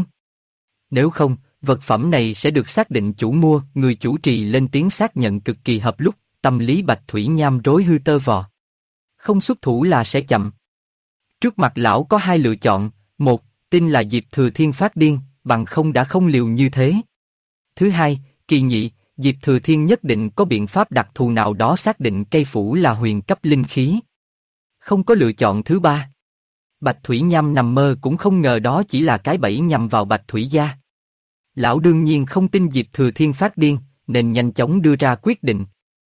Nếu không, vật phẩm này sẽ được xác định chủ mua, người chủ trì lên tiếng xác nhận cực kỳ hợp lúc, tâm lý Bạch Thủy Nham rối hư tơ vò. Không xuất thủ là sẽ chậm. Trước mặt lão có hai lựa chọn, một, tin là Diệp Thừa Thiên phát điên, bằng không đã không liều như thế. Thứ hai, kỳ nhị, Diệp Thừa Thiên nhất định có biện pháp đặc thù nào đó xác định cây phủ là huyền cấp linh khí. Không có lựa chọn thứ ba. Bạch Thủy Nham nằm mơ cũng không ngờ đó chỉ là cái bẫy nhằm vào Bạch Thủy gia. Lão đương nhiên không tin Diệp Thừa Thiên phát điên, nên nhanh chóng đưa ra quyết định.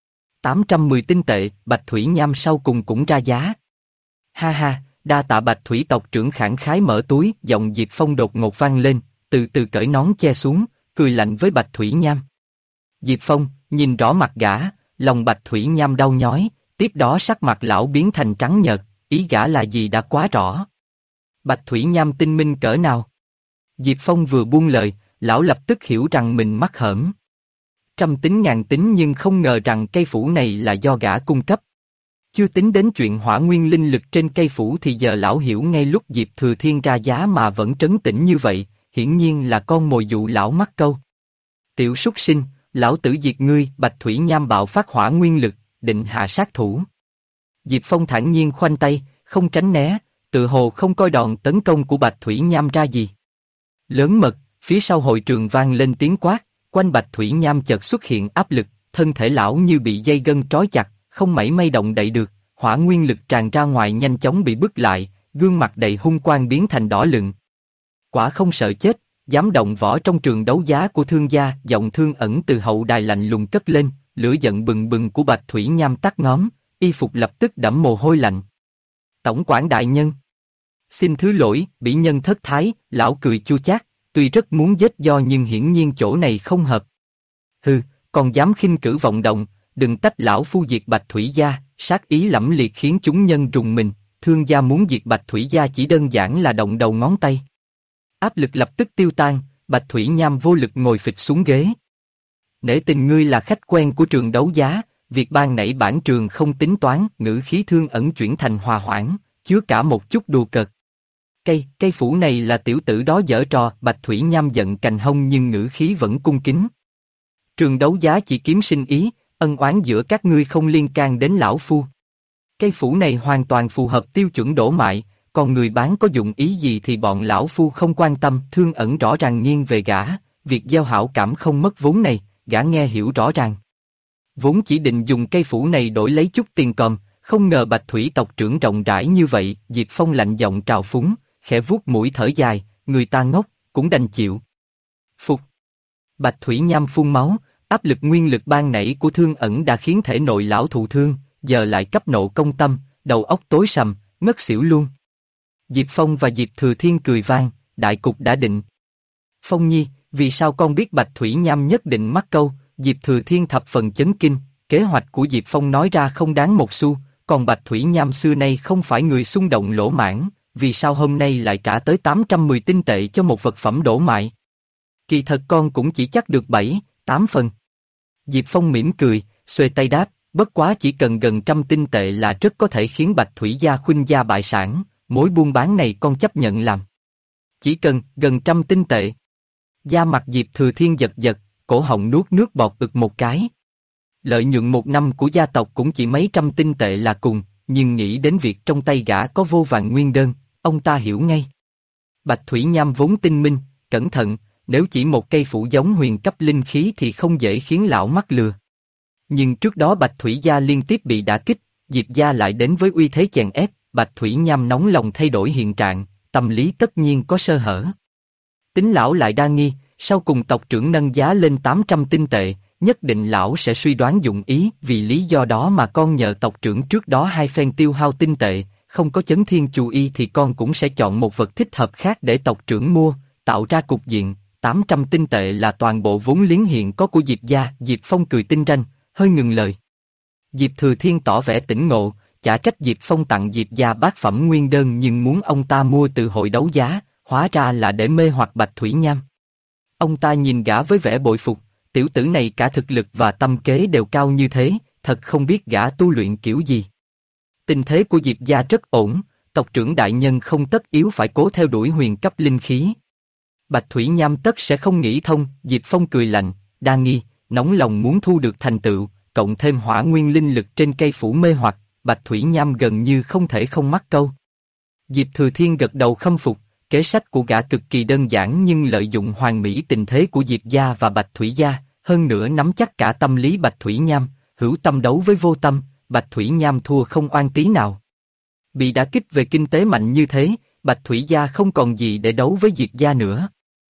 810 tinh tệ, Bạch Thủy Nham sau cùng cũng ra giá. Ha ha, đa tạ Bạch Thủy tộc trưởng khẳng khái mở túi, giọng Diệp Phong đột ngột vang lên, từ từ cởi nón che xuống, cười lạnh với Bạch Thủy Nham. Diệp Phong, nhìn rõ mặt gã, lòng Bạch Thủy Nham đau nhói, tiếp đó sắc mặt lão biến thành trắng nhợt, ý gã là gì đã quá rõ. Bạch Thủy Nham tinh minh cỡ nào? Diệp Phong vừa buông lời, lão lập tức hiểu rằng mình mắc hởm. Trăm tính ngàn tính nhưng không ngờ rằng cây phủ này là do gã cung cấp. Chưa tính đến chuyện hỏa nguyên linh lực trên cây phủ thì giờ lão hiểu ngay lúc Diệp Thừa Thiên ra giá mà vẫn trấn tĩnh như vậy, hiển nhiên là con mồi dụ lão mắc câu. Tiểu súc sinh, lão tử diệt ngươi, Bạch Thủy Nham bạo phát hỏa nguyên lực, định hạ sát thủ. Diệp Phong thản nhiên khoanh tay, không tránh né, tự hồ không coi đòn tấn công của Bạch Thủy Nham ra gì. Lớn mật, phía sau hội trường vang lên tiếng quát, quanh Bạch Thủy Nham chợt xuất hiện áp lực, thân thể lão như bị dây gân trói chặt, không mảy may động đậy được, hỏa nguyên lực tràn ra ngoài nhanh chóng bị bức lại, gương mặt đầy hung quang biến thành đỏ lựng. Quả không sợ chết, dám động võ trong trường đấu giá của thương gia, giọng Thương Ẩn từ hậu đài lạnh lùng cất lên, lửa giận bừng bừng của Bạch Thủy Nham tắt ngóm, y phục lập tức đẫm mồ hôi lạnh. Tổng quản đại nhân, xin thứ lỗi, bỉ nhân thất thái, lão cười chua chát, tuy rất muốn giết do nhưng hiển nhiên chỗ này không hợp. Hừ, còn dám khinh cử vọng động, đừng tách lão phu diệt Bạch Thủy gia, sát ý lẫm liệt khiến chúng nhân rùng mình, thương gia muốn diệt Bạch Thủy gia chỉ đơn giản là động đầu ngón tay. Áp lực lập tức tiêu tan, Bạch Thủy Nham vô lực ngồi phịch xuống ghế. Nể tình ngươi là khách quen của trường đấu giá, việc ban nãy bản trường không tính toán, ngữ khí Thương Ẩn chuyển thành hòa hoãn, chứa cả một chút đùa cợt. Cây phủ này là tiểu tử đó giở trò, Bạch Thủy Nham giận cành hông nhưng ngữ khí vẫn cung kính. Trường đấu giá chỉ kiếm sinh ý, ân oán giữa các ngươi không liên can đến lão phu. Cây phủ này hoàn toàn phù hợp tiêu chuẩn đổ mại, còn người bán có dụng ý gì thì bọn lão phu không quan tâm. Thương Ẩn rõ ràng nghiêng về gã, việc gieo hảo cảm không mất vốn này, gã nghe hiểu rõ ràng. Vốn chỉ định dùng cây phủ này đổi lấy chút tiền còm, không ngờ Bạch Thủy tộc trưởng rộng rãi như vậy. Diệp Phong lạnh giọng trào phúng, khẽ vuốt mũi thở dài, người ta ngốc, cũng đành chịu. Phục. Bạch Thủy Nham phun máu, áp lực nguyên lực ban nãy của Thương Ẩn đã khiến thể nội lão thụ thương, giờ lại cấp nộ công tâm, đầu óc tối sầm, ngất xỉu luôn. Diệp Phong và Diệp Thừa Thiên cười vang, đại cục đã định. Phong Nhi, vì sao con biết Bạch Thủy Nham nhất định mắc câu? Diệp Thừa Thiên thập phần chấn kinh, kế hoạch của Diệp Phong nói ra không đáng một xu, còn Bạch Thủy Nham xưa nay không phải người xung động lỗ mãn, vì sao hôm nay lại trả tới 810 tinh tệ cho một vật phẩm đổ mại? Kỳ thật con cũng chỉ chắc được 7-8 phần. Diệp Phong mỉm cười, xuề tay đáp, bất quá chỉ cần gần trăm tinh tệ là rất có thể khiến Bạch Thủy gia khuynh gia bại sản, mối buôn bán này con chấp nhận làm. Chỉ cần gần trăm tinh tệ. Da mặt Diệp Thừa Thiên giật giật, cổ họng nuốt nước bọt ực một cái. Lợi nhuận một năm của gia tộc cũng chỉ mấy trăm tinh tệ là cùng, nhưng nghĩ đến việc trong tay gã có vô vàn nguyên đơn, ông ta hiểu ngay. Bạch Thủy Nham vốn tinh minh, cẩn thận, nếu chỉ một cây phủ giống huyền cấp linh khí thì không dễ khiến lão mắc lừa. Nhưng trước đó Bạch Thủy gia liên tiếp bị đả kích, Diệp gia lại đến với uy thế chèn ép, Bạch Thủy Nham nóng lòng thay đổi hiện trạng, tâm lý tất nhiên có sơ hở. Tính lão lại đa nghi, sau cùng tộc trưởng nâng giá lên 800 tinh tệ, nhất định lão sẽ suy đoán dụng ý, vì lý do đó mà con nhờ tộc trưởng trước đó hai phen tiêu hao tinh tệ, không có chấn thiên chú y thì con cũng sẽ chọn một vật thích hợp khác để tộc trưởng mua, tạo ra cục diện. 800 tinh tệ là toàn bộ vốn liếng hiện có của Diệp gia. Diệp Phong cười tinh ranh, hơi ngừng lời. Diệp Thừa Thiên tỏ vẻ tỉnh ngộ, chả trách Diệp Phong tặng Diệp gia bát phẩm nguyên đơn nhưng muốn ông ta mua từ hội đấu giá, hóa ra là để mê hoặc Bạch Thủy Nham. Ông ta nhìn gã với vẻ bội phục, tiểu tử này cả thực lực và tâm kế đều cao như thế, thật không biết gã tu luyện kiểu gì. Tình thế của Diệp gia rất ổn, tộc trưởng đại nhân không tất yếu phải cố theo đuổi huyền cấp linh khí. Bạch Thủy Nham tất sẽ không nghĩ thông. Diệp Phong cười lạnh, đa nghi, nóng lòng muốn thu được thành tựu, cộng thêm hỏa nguyên linh lực trên cây phủ mê hoặc, Bạch Thủy Nham gần như không thể không mắc câu. Diệp Thừa Thiên gật đầu khâm phục, kế sách của gã cực kỳ đơn giản nhưng lợi dụng hoàn mỹ tình thế của Diệp gia và Bạch Thủy gia, hơn nữa nắm chắc cả tâm lý Bạch Thủy Nham, hữu tâm đấu với vô tâm, Bạch Thủy Nham thua không oan tí nào. Bị đả kích về kinh tế mạnh như thế, Bạch Thủy gia không còn gì để đấu với Diệp gia nữa.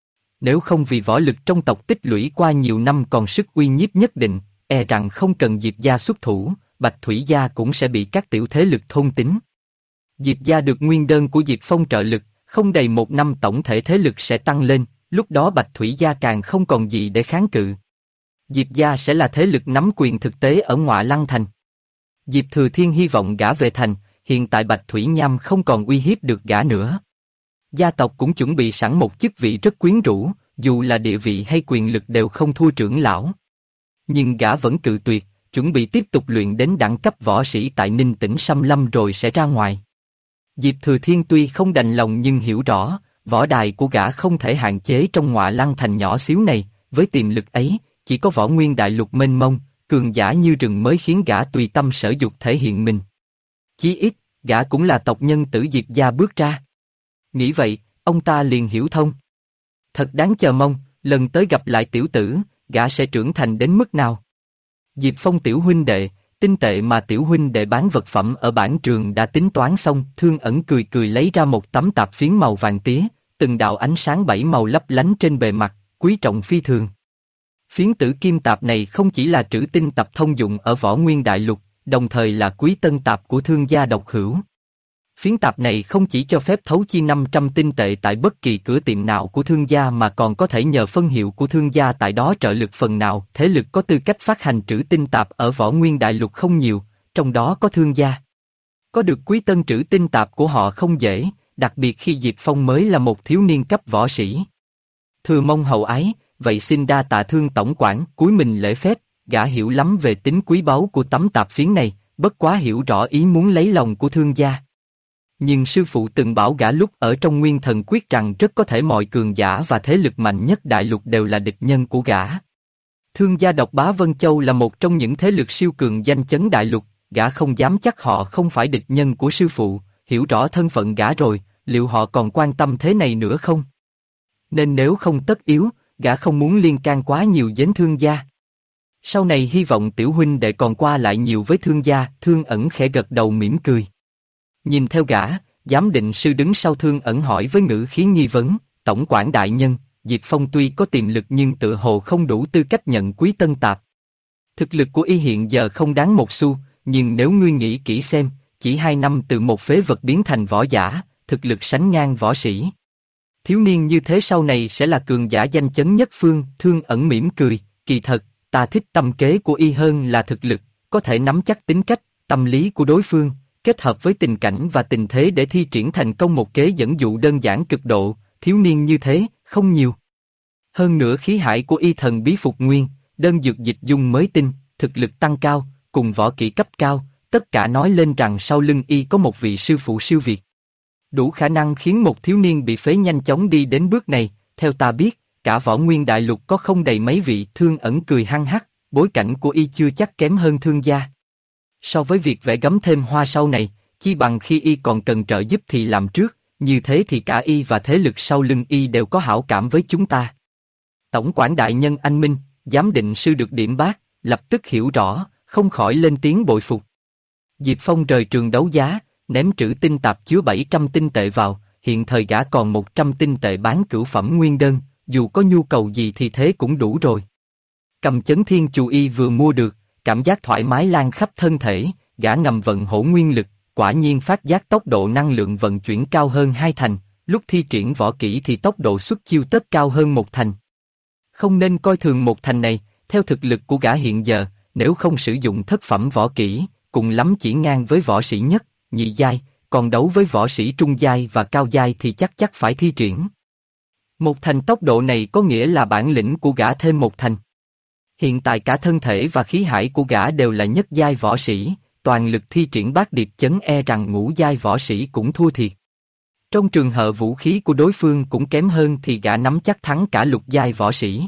Nếu không vì võ lực trong tộc tích lũy qua nhiều năm còn sức uy nhiếp nhất định, e rằng không cần Diệp gia xuất thủ, Bạch Thủy gia cũng sẽ bị các tiểu thế lực thôn tính. Diệp gia được nguyên đơn của Diệp Phong trợ lực, không đầy một năm tổng thể thế lực sẽ tăng lên, lúc đó Bạch Thủy gia càng không còn gì để kháng cự. Diệp gia sẽ là thế lực nắm quyền thực tế ở Ngọa Lăng Thành. Diệp Thừa Thiên hy vọng gã về thành, hiện tại Bạch Thủy Nham không còn uy hiếp được gã nữa. Gia tộc cũng chuẩn bị sẵn một chức vị rất quyến rũ, dù là địa vị hay quyền lực đều không thua trưởng lão. Nhưng gã vẫn cự tuyệt, chuẩn bị tiếp tục luyện đến đẳng cấp võ sĩ tại Ninh Tỉnh Sâm Lâm rồi sẽ ra ngoài. Diệp Thừa Thiên tuy không đành lòng nhưng hiểu rõ, võ đài của gã không thể hạn chế trong Ngọa Lăng Thành nhỏ xíu này, với tiềm lực ấy, chỉ có võ nguyên đại lục mênh mông, cường giả như rừng mới khiến gã tùy tâm sở dục thể hiện mình. Chí ít, gã cũng là tộc nhân tử Diệp gia bước ra. Nghĩ vậy, ông ta liền hiểu thông. Thật đáng chờ mong, lần tới gặp lại tiểu tử, gã sẽ trưởng thành đến mức nào. Diệp Phong tiểu huynh đệ, tinh tệ mà tiểu huynh đệ bán vật phẩm ở bản trường đã tính toán xong. Thương Ẩn cười cười lấy ra một tấm tạp phiến màu vàng tía, từng đạo ánh sáng bảy màu lấp lánh trên bề mặt, quý trọng phi thường. Phiến tử kim tạp này không chỉ là trữ tinh tập thông dụng ở võ nguyên đại lục, đồng thời là quý tân tạp của thương gia độc hữu. Phiến tạp này không chỉ cho phép thấu chi 500 tinh tệ tại bất kỳ cửa tiệm nào của thương gia mà còn có thể nhờ phân hiệu của thương gia tại đó trợ lực phần nào. Thế lực có tư cách phát hành trữ tinh tạp ở võ nguyên đại lục không nhiều, trong đó có thương gia. Có được quý tân trữ tinh tạp của họ không dễ, đặc biệt khi Diệp Phong mới là một thiếu niên cấp võ sĩ. Thừa mong hậu ái, vậy xin đa tạ Thương tổng quản. Cúi mình lễ phép, gã hiểu lắm về tính quý báu của tấm tạp phiến này, bất quá hiểu rõ ý muốn lấy lòng của thương gia. Nhưng sư phụ từng bảo gã lúc ở trong Nguyên Thần Quyết rằng rất có thể mọi cường giả và thế lực mạnh nhất đại lục đều là địch nhân của gã. Thương gia độc bá Vân Châu là một trong những thế lực siêu cường danh chấn đại lục, gã không dám chắc họ không phải địch nhân của sư phụ, hiểu rõ thân phận gã rồi, liệu họ còn quan tâm thế này nữa không? Nên nếu không tất yếu, gã không muốn liên can quá nhiều đến thương gia. Sau này hy vọng tiểu huynh đệ còn qua lại nhiều với thương gia, Thương Ẩn khẽ gật đầu mỉm cười. Nhìn theo gã, giám định sư đứng sau Thương Ẩn hỏi với ngữ khí nghi vấn, tổng quản đại nhân, Diệp Phong tuy có tiềm lực nhưng tự hồ không đủ tư cách nhận Quý Tân Tạp. Thực lực của y hiện giờ không đáng một xu, nhưng nếu ngươi nghĩ kỹ xem, chỉ 2 năm từ một phế vật biến thành võ giả, thực lực sánh ngang võ sĩ. Thiếu niên như thế sau này sẽ là cường giả danh chấn nhất phương, Thương Ẩn mỉm cười, kỳ thật, ta thích tâm kế của y hơn là thực lực, có thể nắm chắc tính cách, tâm lý của đối phương, kết hợp với tình cảnh và tình thế để thi triển thành công một kế dẫn dụ đơn giản cực độ, thiếu niên như thế, không nhiều. Hơn nữa khí hải của y thần bí phục nguyên, đơn dược dịch dung mới tinh, thực lực tăng cao, cùng võ kỹ cấp cao, tất cả nói lên rằng sau lưng y có một vị sư phụ siêu việt. Đủ khả năng khiến một thiếu niên bị phế nhanh chóng đi đến bước này, theo ta biết, cả võ nguyên đại lục có không đầy mấy vị. Thương Ẩn cười hăng hắc, bối cảnh của y chưa chắc kém hơn thương gia. So với việc vẽ gấm thêm hoa sau này, chi bằng khi y còn cần trợ giúp thì làm trước, như thế thì cả y và thế lực sau lưng y đều có hảo cảm với chúng ta. Tổng quản đại nhân anh minh, giám định sư được điểm bác, lập tức hiểu rõ, không khỏi lên tiếng bội phục. Diệp Phong rời trường đấu giá, ném trữ tinh tạp chứa 700 tinh tệ vào, hiện thời gã còn 100 tinh tệ bán cửu phẩm nguyên đơn, dù có nhu cầu gì thì thế cũng đủ rồi. Cầm chấn thiên chù y vừa mua được, cảm giác thoải mái lan khắp thân thể, gã ngầm vận hổ nguyên lực, quả nhiên phát giác tốc độ năng lượng vận chuyển cao hơn 2 thành, lúc thi triển võ kỹ thì tốc độ xuất chiêu tất cao hơn 1 thành. Không nên coi thường 1 thành này, theo thực lực của gã hiện giờ, nếu không sử dụng thất phẩm võ kỹ, cùng lắm chỉ ngang với võ sĩ nhất, nhị giai, còn đấu với võ sĩ trung giai và cao giai thì chắc phải thi triển. 1 thành tốc độ này có nghĩa là bản lĩnh của gã thêm 1 thành. Hiện tại cả thân thể và khí hải của gã đều là nhất giai võ sĩ, toàn lực thi triển bát điệp chấn rằng ngũ giai võ sĩ cũng thua thiệt. Trong trường hợp vũ khí của đối phương cũng kém hơn thì gã nắm chắc thắng cả lục giai võ sĩ.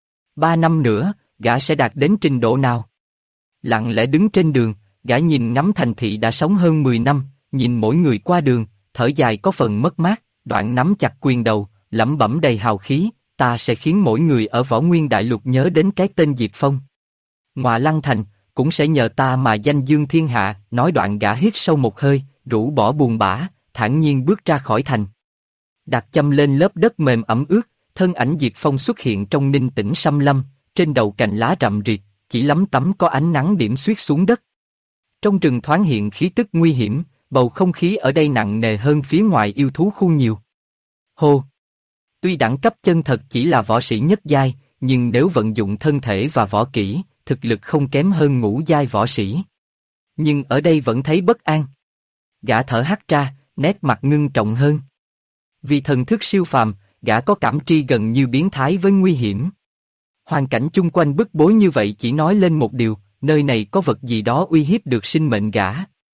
3 năm nữa, gã sẽ đạt đến trình độ nào? Lặng lẽ đứng trên đường, gã nhìn ngắm thành thị đã sống hơn 10 năm, nhìn mỗi người qua đường, thở dài có phần mất mát, đoạn nắm chặt quyền đầu, lẩm bẩm đầy hào khí, ta sẽ khiến mỗi người ở Võ Nguyên Đại Lục nhớ đến cái tên Diệp Phong. Ngọa Lăng Thành, cũng sẽ nhờ ta mà danh dương thiên hạ, nói đoạn gã hít sâu một hơi, rũ bỏ buồn bã, thản nhiên bước ra khỏi thành. Đặt châm lên lớp đất mềm ẩm ướt, thân ảnh Diệp Phong xuất hiện trong ninh tĩnh xâm lâm, trên đầu cành lá rậm rịt, chỉ lấm tấm có ánh nắng điểm xuyết xuống đất. Trong rừng thoáng hiện khí tức nguy hiểm, bầu không khí ở đây nặng nề hơn phía ngoài yêu thú khu nhiều. Hô! Tuy đẳng cấp chân thật chỉ là võ sĩ nhất giai, nhưng nếu vận dụng thân thể và võ kỹ, thực lực không kém hơn ngũ giai võ sĩ. Nhưng ở đây vẫn thấy bất an. Gã thở hắt ra, nét mặt ngưng trọng hơn. Vì thần thức siêu phàm, gã có cảm tri gần như biến thái với nguy hiểm. Hoàn cảnh chung quanh bức bối như vậy chỉ nói lên một điều, nơi này có vật gì đó uy hiếp được sinh mệnh gã.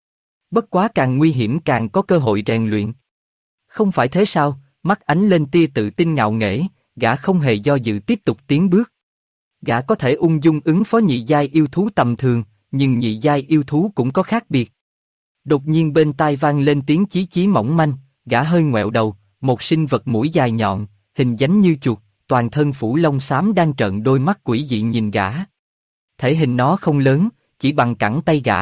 Bất quá càng nguy hiểm càng có cơ hội rèn luyện. Không phải thế sao? Mắt ánh lên tia tự tin ngạo nghễ, gã không hề do dự tiếp tục tiến bước. Gã có thể ung dung ứng phó nhị giai yêu thú tầm thường, nhưng nhị giai yêu thú cũng có khác biệt. Đột nhiên bên tai vang lên tiếng chí chí mỏng manh, gã hơi ngoẹo đầu, một sinh vật mũi dài nhọn, hình dáng như chuột, toàn thân phủ lông xám đang trợn đôi mắt quỷ dị nhìn gã. Thể hình nó không lớn, chỉ bằng cẳng tay gã.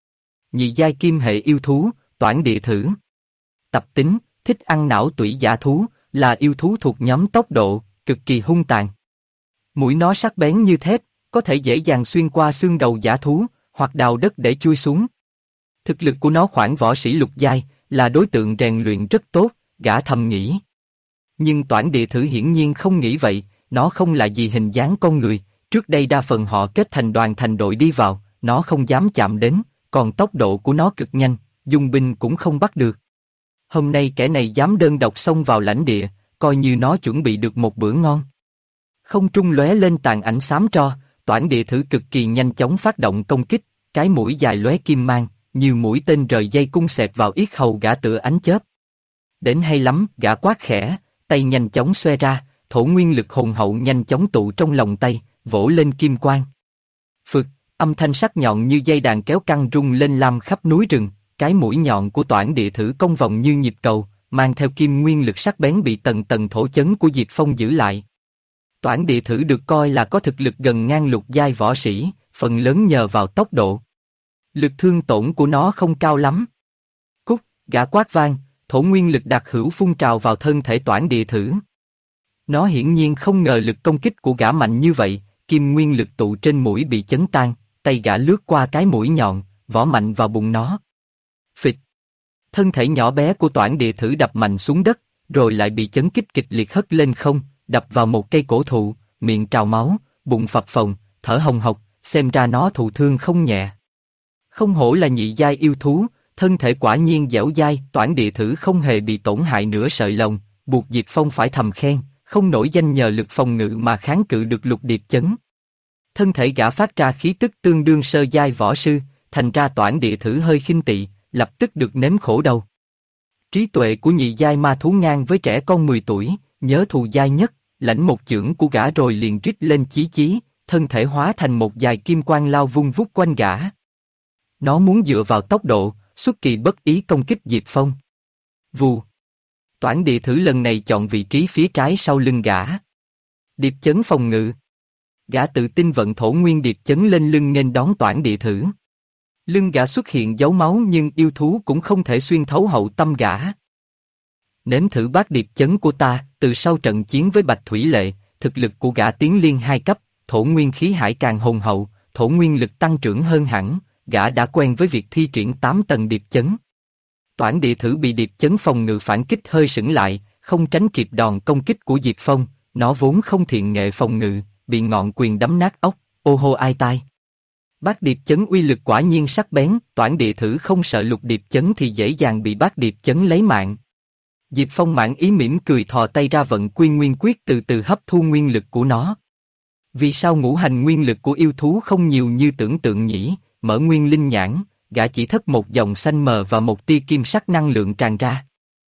Nhị giai kim hệ yêu thú, Toản Địa Thử. Tập tính, thích ăn não tủy dã thú, là yêu thú thuộc nhóm tốc độ, cực kỳ hung tàn. Mũi nó sắc bén như thép, có thể dễ dàng xuyên qua xương đầu dã thú, hoặc đào đất để chui xuống. Thực lực của nó khoảng võ sĩ lục giai, là đối tượng rèn luyện rất tốt, gã thầm nghĩ. Nhưng Toản Địa Thử hiển nhiên không nghĩ vậy, nó không là gì hình dáng con người, trước đây đa phần họ kết thành đoàn thành đội đi vào, nó không dám chạm đến, còn tốc độ của nó cực nhanh, dùng binh cũng không bắt được. Hôm nay kẻ này dám đơn độc xông vào lãnh địa, coi như nó chuẩn bị được một bữa ngon. Không trung lóe lên tàn ảnh xám tro, Toản Địa Thử cực kỳ nhanh chóng phát động công kích, cái mũi dài lóe kim mang, như mũi tên rời dây cung xẹt vào yết hầu gã tựa ánh chớp. Đến hay lắm, gã quát khẽ, tay nhanh chóng xoe ra, thổ nguyên lực hùng hậu nhanh chóng tụ trong lòng tay, vỗ lên kim quang. Phực, âm thanh sắc nhọn như dây đàn kéo căng rung lên lam khắp núi rừng, cái mũi nhọn của toản địa thử cong vòng như nhịp cầu, mang theo kim nguyên lực sắc bén bị tầng tầng thổ chấn của Diệp Phong giữ lại. Toản địa thử được coi là có thực lực gần ngang lục giai võ sĩ, phần lớn nhờ vào tốc độ. Lực thương tổn của nó không cao lắm. Cút, gã quát vang, thổ nguyên lực đặc hữu phun trào vào thân thể toản địa thử. Nó hiển nhiên không ngờ lực công kích của gã mạnh như vậy, kim nguyên lực tụ trên mũi bị chấn tan, tay gã lướt qua cái mũi nhọn, võ mạnh vào bụng nó. Phịch. Thân thể nhỏ bé của toản địa thử đập mạnh xuống đất, rồi lại bị chấn kích kịch liệt hất lên không, đập vào một cây cổ thụ, miệng trào máu, bụng phập phồng, thở hồng hộc, xem ra nó thụ thương không nhẹ. Không hổ là nhị giai yêu thú, thân thể quả nhiên dẻo dai, toản địa thử không hề bị tổn hại nửa sợi lông, buộc Diệp Phong phải thầm khen, không nổi danh nhờ lực phòng ngự mà kháng cự được lục điệp chấn. Thân thể gã phát ra khí tức tương đương sơ giai võ sư, thành ra toản địa thử hơi khinh tị, lập tức được nếm khổ đầu. Trí tuệ của nhị giai ma thú ngang với trẻ con 10 tuổi, nhớ thù giai nhất, lãnh một chưởng của gã rồi liền rít lên chí chí, thân thể hóa thành một dải kim quang lao vung vút quanh gã. Nó muốn dựa vào tốc độ, xuất kỳ bất ý công kích Diệp Phong. Vù. Toản địa thử lần này chọn vị trí phía trái sau lưng gã. Điệp chấn phòng ngự. Gã tự tin vận thổ nguyên điệp chấn lên lưng nghênh đón toản địa thử. Lưng gã xuất hiện dấu máu nhưng yêu thú cũng không thể xuyên thấu hậu tâm gã. Nếm thử bát điệp chấn của ta, từ sau trận chiến với Bạch Thủy Lệ, thực lực của gã tiến liên 2 cấp, thổ nguyên khí hải càng hùng hậu, thổ nguyên lực tăng trưởng hơn hẳn, gã đã quen với việc thi triển 8 tầng điệp chấn. Toản địa thử bị điệp chấn phòng ngự phản kích hơi sững lại, không tránh kịp đòn công kích của Diệp Phong, nó vốn không thiện nghệ phòng ngự, bị ngọn quyền đấm nát óc, ô hô ai tai. Bát điệp chấn uy lực quả nhiên sắc bén, toản địa thử không sợ lục điệp chấn thì dễ dàng bị bát điệp chấn lấy mạng. Diệp Phong mãn ý mỉm cười thò tay ra vận quy nguyên quyết từ từ hấp thu nguyên lực của nó. Vì sao ngũ hành nguyên lực của yêu thú không nhiều như tưởng tượng nhỉ? Mở nguyên linh nhãn, gã chỉ thất một dòng xanh mờ và một tia kim sắc năng lượng tràn ra.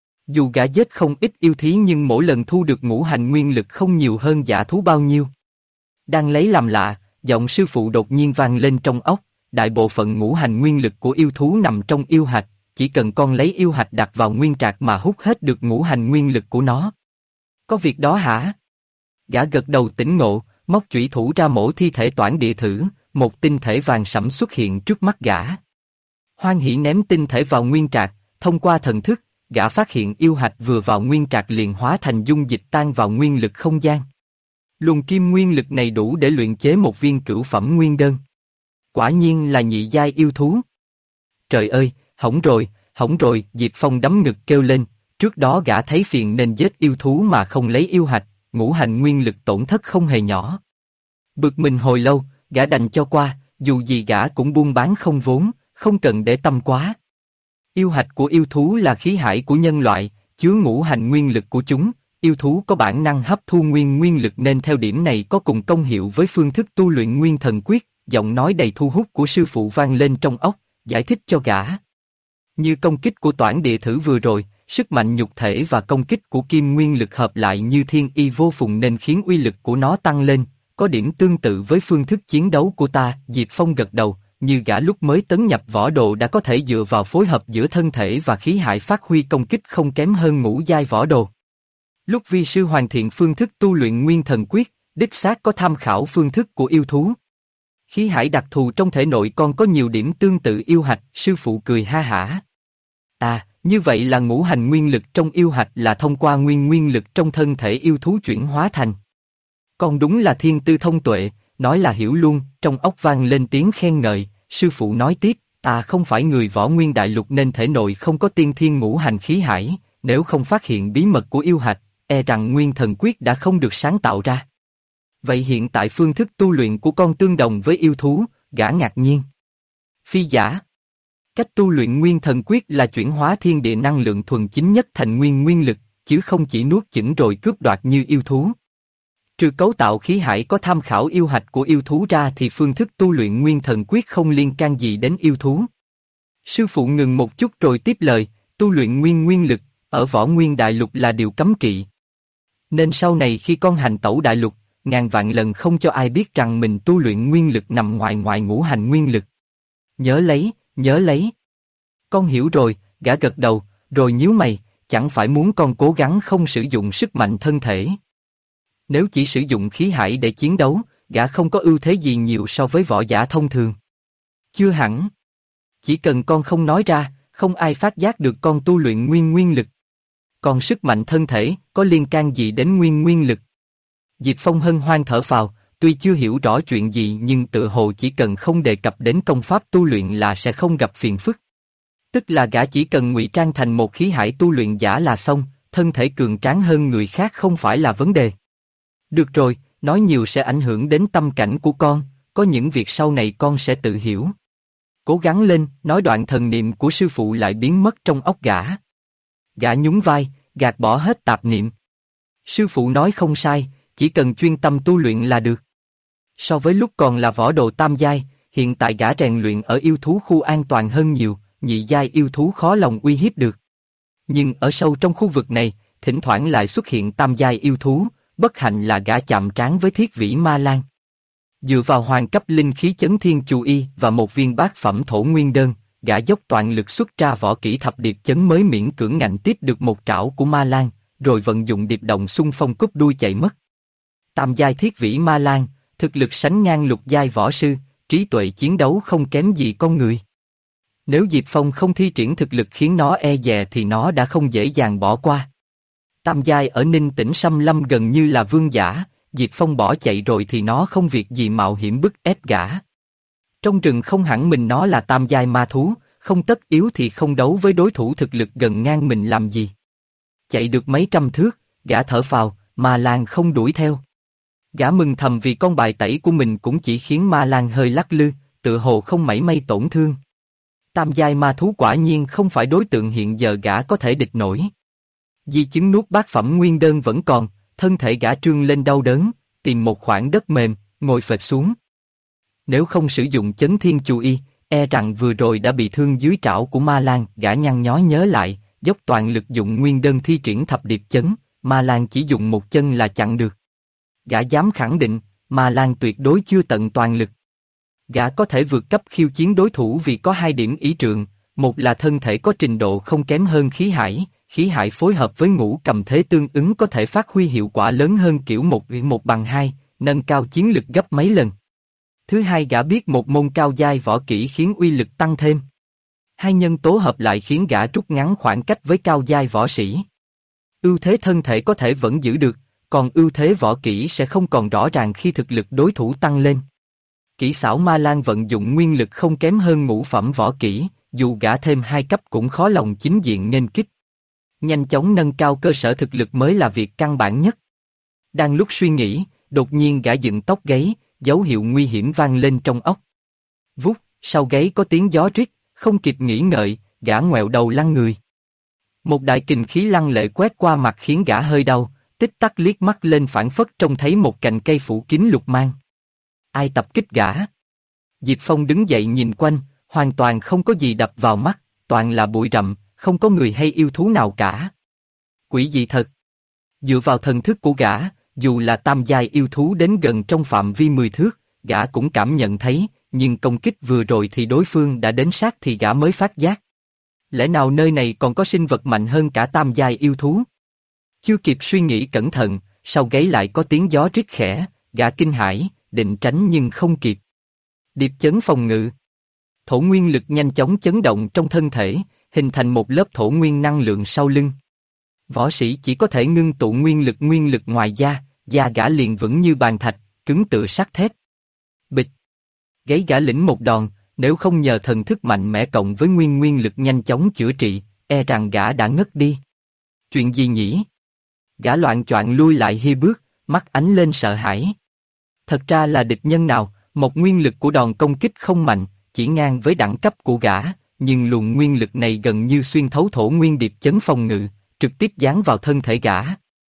Dù gã giết không ít yêu thí nhưng mỗi lần thu được ngũ hành nguyên lực không nhiều hơn dã thú bao nhiêu. Đang lấy làm lạ, giọng sư phụ đột nhiên vang lên trong óc, đại bộ phận ngũ hành nguyên lực của yêu thú nằm trong yêu hạch, chỉ cần con lấy yêu hạch đặt vào nguyên trạc mà hút hết được ngũ hành nguyên lực của nó. Có việc đó hả? Gã gật đầu tỉnh ngộ, móc chủy thủ ra mổ thi thể toản địa thử, một tinh thể vàng sẫm xuất hiện trước mắt gã. Hoan hỉ ném tinh thể vào nguyên trạc, thông qua thần thức, gã phát hiện yêu hạch vừa vào nguyên trạc liền hóa thành dung dịch tan vào nguyên lực không gian. Luồng kim nguyên lực này đủ để luyện chế một viên cửu phẩm nguyên đơn. Quả nhiên là nhị giai yêu thú. Trời ơi, hỏng rồi, Diệp Phong đấm ngực kêu lên, trước đó gã thấy phiền nên giết yêu thú mà không lấy yêu hạch, ngũ hành nguyên lực tổn thất không hề nhỏ. Bực mình hồi lâu, gã đành cho qua, dù gì gã cũng buôn bán không vốn, không cần để tâm quá. Yêu hạch của yêu thú là khí hải của nhân loại, chứa ngũ hành nguyên lực của chúng, yêu thú có bản năng hấp thu nguyên lực nên theo điểm này có cùng công hiệu với phương thức tu luyện nguyên thần quyết, giọng nói đầy thu hút của sư phụ vang lên trong óc, giải thích cho gã. Như công kích của toản địa thử vừa rồi, sức mạnh nhục thể và công kích của kim nguyên lực hợp lại như thiên y vô phùng nên khiến uy lực của nó tăng lên, có điểm tương tự với phương thức chiến đấu của ta. Diệp Phong gật đầu, như gã lúc mới tấn nhập võ đồ đã có thể dựa vào phối hợp giữa thân thể và khí hải phát huy công kích không kém hơn ngũ giai võ đồ. Lúc vi sư hoàn thiện phương thức tu luyện nguyên thần quyết, đích xác có tham khảo phương thức của yêu thú. Khí hải đặc thù trong thể nội con có nhiều điểm tương tự yêu hạch, sư phụ cười ha hả. À, như vậy là ngũ hành nguyên lực trong yêu hạch là thông qua nguyên lực trong thân thể yêu thú chuyển hóa thành. Con đúng là thiên tư thông tuệ, nói là hiểu luôn, trong óc vang lên tiếng khen ngợi, sư phụ nói tiếp, ta không phải người võ nguyên đại lục nên thể nội không có tiên thiên ngũ hành khí hải, nếu không phát hiện bí mật của yêu hạch, e rằng nguyên thần quyết đã không được sáng tạo ra. Vậy hiện tại phương thức tu luyện của con tương đồng với yêu thú, gã ngạc nhiên. Phi giả. Cách tu luyện nguyên thần quyết là chuyển hóa thiên địa năng lượng thuần chính nhất thành nguyên lực, chứ không chỉ nuốt chửng rồi cướp đoạt như yêu thú. Trừ cấu tạo khí hải có tham khảo yêu hạch của yêu thú ra thì phương thức tu luyện nguyên thần quyết không liên can gì đến yêu thú. Sư phụ ngừng một chút rồi tiếp lời, tu luyện nguyên nguyên lực, ở Võ Nguyên Đại Lục là điều cấm kỵ. Nên sau này khi con hành tẩu đại lục, ngàn vạn lần không cho ai biết rằng mình tu luyện nguyên lực nằm ngoài ngũ hành nguyên lực. Nhớ lấy, nhớ lấy. Con hiểu rồi, gã gật đầu, rồi nhíu mày, chẳng phải muốn con cố gắng không sử dụng sức mạnh thân thể. Nếu chỉ sử dụng khí hải để chiến đấu, gã không có ưu thế gì nhiều so với võ giả thông thường. Chưa hẳn. Chỉ cần con không nói ra, không ai phát giác được con tu luyện nguyên nguyên lực. Còn sức mạnh thân thể, có liên can gì đến nguyên nguyên lực? Diệp Phong hân hoan thở phào, tuy chưa hiểu rõ chuyện gì nhưng tự hồ chỉ cần không đề cập đến công pháp tu luyện là sẽ không gặp phiền phức. Tức là gã chỉ cần ngụy trang thành một khí hải tu luyện giả là xong, thân thể cường tráng hơn người khác không phải là vấn đề. Được rồi, nói nhiều sẽ ảnh hưởng đến tâm cảnh của con, có những việc sau này con sẽ tự hiểu. Cố gắng lên, nói đoạn thần niệm của sư phụ lại biến mất trong óc gã. Gã nhún vai, gạt bỏ hết tạp niệm. Sư phụ nói không sai, chỉ cần chuyên tâm tu luyện là được. So với lúc còn là võ đồ tam giai, hiện tại gã rèn luyện ở yêu thú khu an toàn hơn nhiều, nhị giai yêu thú khó lòng uy hiếp được. Nhưng ở sâu trong khu vực này, thỉnh thoảng lại xuất hiện tam giai yêu thú, bất hạnh là gã chạm trán với thiết vĩ ma lang. Dựa vào hoàng cấp linh khí chấn thiên chu y và một viên bát phẩm thổ nguyên đơn, gã dốc toàn lực xuất ra võ kỹ thập điệp chấn mới miễn cưỡng ngạnh tiếp được một trảo của ma lang, rồi vận dụng điệp động xung phong cúp đuôi chạy mất. Tam giai thiết vĩ ma lang, thực lực sánh ngang lục giai võ sư, trí tuệ chiến đấu không kém gì con người. Nếu Diệp Phong không thi triển thực lực khiến nó e dè thì nó đã không dễ dàng bỏ qua. Tam giai ở Ninh Tỉnh Xâm Lâm gần như là vương giả, Diệp Phong bỏ chạy rồi thì nó không việc gì mạo hiểm bức ép gã. Trong rừng không hẳn mình nó là tam giai ma thú, không tất yếu thì không đấu với đối thủ thực lực gần ngang mình làm gì. Chạy được mấy trăm thước, gã thở phào, ma lang không đuổi theo. Gã mừng thầm vì con bài tẩy của mình cũng chỉ khiến ma lang hơi lắc lư, tựa hồ không mảy may tổn thương. Tam giai ma thú quả nhiên không phải đối tượng hiện giờ gã có thể địch nổi. Di chứng nuốt bát phẩm nguyên đơn vẫn còn, thân thể gã trương lên đau đớn, tìm một khoảng đất mềm, ngồi phệt xuống. Nếu không sử dụng chấn thiên chu y, e rằng vừa rồi đã bị thương dưới trảo của ma lang. Gã nhăn nhó nhớ lại, dốc toàn lực dụng nguyên đơn thi triển thập điệp chấn, ma lang chỉ dùng một chân là chặn được. Gã dám khẳng định, ma lang tuyệt đối chưa tận toàn lực. Gã có thể vượt cấp khiêu chiến đối thủ vì có hai điểm ý trượng, một là thân thể có trình độ không kém hơn khí hải phối hợp với ngũ cầm thế tương ứng có thể phát huy hiệu quả lớn hơn kiểu 1:1 nâng cao chiến lực gấp mấy lần. Thứ hai, gã biết một môn cao giai võ kỹ khiến uy lực tăng thêm. Hai nhân tố hợp lại khiến gã rút ngắn khoảng cách với cao giai võ sĩ. Ưu thế thân thể có thể vẫn giữ được, còn ưu thế võ kỹ sẽ không còn rõ ràng khi thực lực đối thủ tăng lên. Kỹ xảo ma lang vận dụng nguyên lực không kém hơn ngũ phẩm võ kỹ, dù gã thêm 2 cấp cũng khó lòng chính diện nghênh kích. Nhanh chóng nâng cao cơ sở thực lực mới là việc căn bản nhất. Đang lúc suy nghĩ, đột nhiên gã dựng tóc gáy, dấu hiệu nguy hiểm vang lên trong óc. Vút, sau gáy có tiếng gió rít, không kịp nghĩ ngợi, gã ngoẹo đầu lăn người. Một đại kình khí lăng lệ quét qua mặt khiến gã hơi đau, tích tắc liếc mắt lên phảng phất trông thấy một cành cây phủ kín lục mang. Ai tập kích gã? Diệp Phong đứng dậy nhìn quanh, hoàn toàn không có gì đập vào mắt, toàn là bụi rậm, không có người hay yêu thú nào cả. Quỷ dị thật. Dựa vào thần thức của gã, dù là tam giai yêu thú đến gần trong phạm vi 10 thước, gã cũng cảm nhận thấy, nhưng công kích vừa rồi thì đối phương đã đến sát thì gã mới phát giác. Lẽ nào nơi này còn có sinh vật mạnh hơn cả tam giai yêu thú? Chưa kịp suy nghĩ cẩn thận, sau gáy lại có tiếng gió rít khẽ, gã kinh hãi, định tránh nhưng không kịp. Điệp chấn phòng ngự. Thổ nguyên lực nhanh chóng chấn động trong thân thể, hình thành một lớp thổ nguyên năng lượng sau lưng. Võ sĩ chỉ có thể ngưng tụ nguyên lực ngoài da gã liền vững như bàn thạch, cứng tựa sắt thép. Bịch. Gáy gã lĩnh một đòn, nếu không nhờ thần thức mạnh mẽ cộng với nguyên lực nhanh chóng chữa trị, e rằng gã đã ngất đi. Chuyện gì nhỉ? Gã loạng choạng lui lại hi bước, mắt ánh lên sợ hãi. Thật ra là địch nhân nào, một nguyên lực của đòn công kích không mạnh, chỉ ngang với đẳng cấp của gã, nhưng luồng nguyên lực này gần như xuyên thấu thổ nguyên điệp chấn phòng ngự, trực tiếp giáng vào thân thể gã.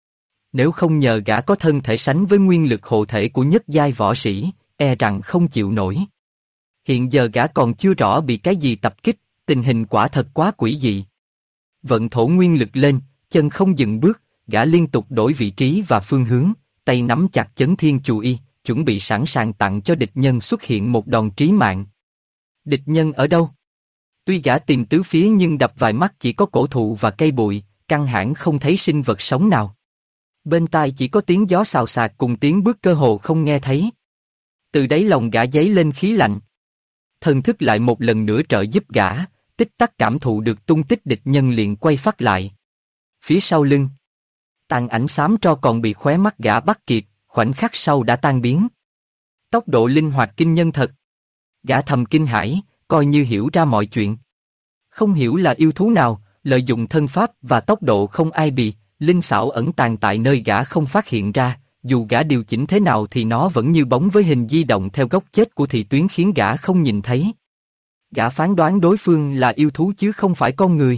Nếu không nhờ gã có thân thể sánh với nguyên lực hộ thể của nhất giai võ sĩ, e rằng không chịu nổi. Hiện giờ gã còn chưa rõ bị cái gì tập kích, tình hình quả thật quá quỷ dị. Vận thổ nguyên lực lên, chân không dừng bước, gã liên tục đổi vị trí và phương hướng, tay nắm chặt chấn thiên chù y, chuẩn bị sẵn sàng tặng cho địch nhân xuất hiện một đòn trí mạng. Địch nhân ở đâu? Tuy gã tìm tứ phía nhưng đập vài mắt chỉ có cổ thụ và cây bụi, căn bản không thấy sinh vật sống nào. Bên tai chỉ có tiếng gió xào xạc cùng tiếng bước cơ hồ không nghe thấy. Từ đáy lòng gã dấy lên khí lạnh. Thần thức lại một lần nữa trợ giúp gã, tích tắc cảm thụ được tung tích địch nhân liền quay phát lại. Phía sau lưng, tàn ảnh xám tro còn bị khóe mắt gã bắt kịp, khoảnh khắc sau đã tan biến. Tốc độ linh hoạt kinh nhân thật. Gã thầm kinh hãi, coi như hiểu ra mọi chuyện. Không hiểu là yêu thú nào, lợi dụng thân pháp và tốc độ không ai bì, linh xảo ẩn tàng tại nơi gã không phát hiện ra, dù gã điều chỉnh thế nào thì nó vẫn như bóng với hình di động theo góc chết của thị tuyến khiến gã không nhìn thấy. Gã phán đoán đối phương là yêu thú chứ không phải con người.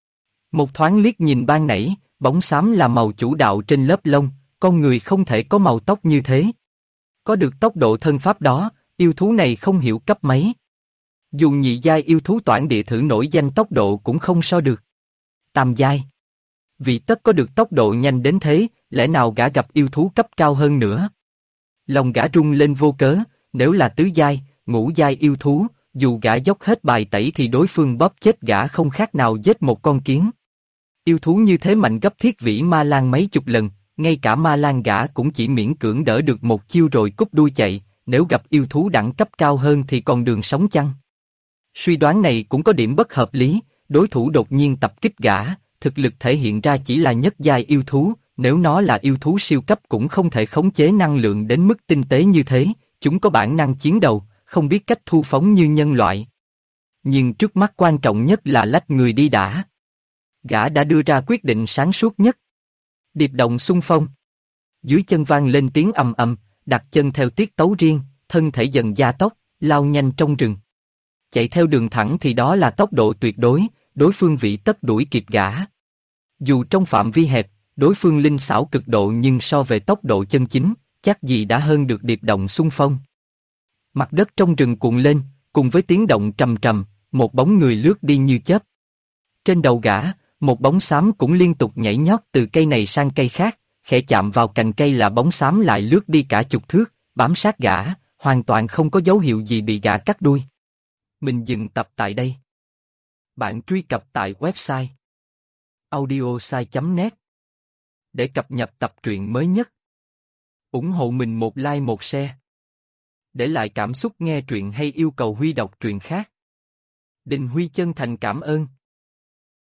Một thoáng liếc nhìn ban nãy, bóng xám là màu chủ đạo trên lớp lông, con người không thể có màu tóc như thế. Có được tốc độ thân pháp đó, yêu thú này không hiểu cấp mấy. Dù nhị giai yêu thú toản địa thử nổi danh tốc độ cũng không so được. Tam giai. Vì tất có được tốc độ nhanh đến thế, lẽ nào gã gặp yêu thú cấp cao hơn nữa? Lòng gã rung lên vô cớ, nếu là tứ giai, ngũ giai yêu thú, dù gã dốc hết bài tẩy thì đối phương bóp chết gã không khác nào giết một con kiến. Yêu thú như thế mạnh gấp thiết vĩ ma lang mấy chục lần, ngay cả ma lang gã cũng chỉ miễn cưỡng đỡ được một chiêu rồi cúp đuôi chạy, nếu gặp yêu thú đẳng cấp cao hơn thì còn đường sống chăng? Suy đoán này cũng có điểm bất hợp lý, đối thủ đột nhiên tập kích gã, thực lực thể hiện ra chỉ là nhất giai yêu thú, nếu nó là yêu thú siêu cấp cũng không thể khống chế năng lượng đến mức tinh tế như thế, chúng có bản năng chiến đầu, không biết cách thu phóng như nhân loại. Nhưng trước mắt quan trọng nhất là lách người đi đã. Gã đã đưa ra quyết định sáng suốt nhất. Điệp động xung phong. Dưới chân vang lên tiếng ầm ầm, đặt chân theo tiết tấu riêng, thân thể dần gia tốc, lao nhanh trong rừng. Chạy theo đường thẳng thì đó là tốc độ tuyệt đối, đối phương vị tất đuổi kịp gã. Dù trong phạm vi hẹp, đối phương linh xảo cực độ nhưng so về tốc độ chân chính, chắc gì đã hơn được điệp động xung phong. Mặt đất trong rừng cuộn lên, cùng với tiếng động trầm trầm, một bóng người lướt đi như chớp. Trên đầu gã, một bóng xám cũng liên tục nhảy nhót từ cây này sang cây khác, khẽ chạm vào cành cây là bóng xám lại lướt đi cả chục thước, bám sát gã, hoàn toàn không có dấu hiệu gì bị gã cắt đuôi. Mình dừng tập tại đây. Bạn truy cập tại website audiosai.net để cập nhật tập truyện mới nhất. Ủng hộ mình một like một share. Để lại cảm xúc nghe truyện hay yêu cầu Huy đọc truyện khác. Đình Huy chân thành cảm ơn.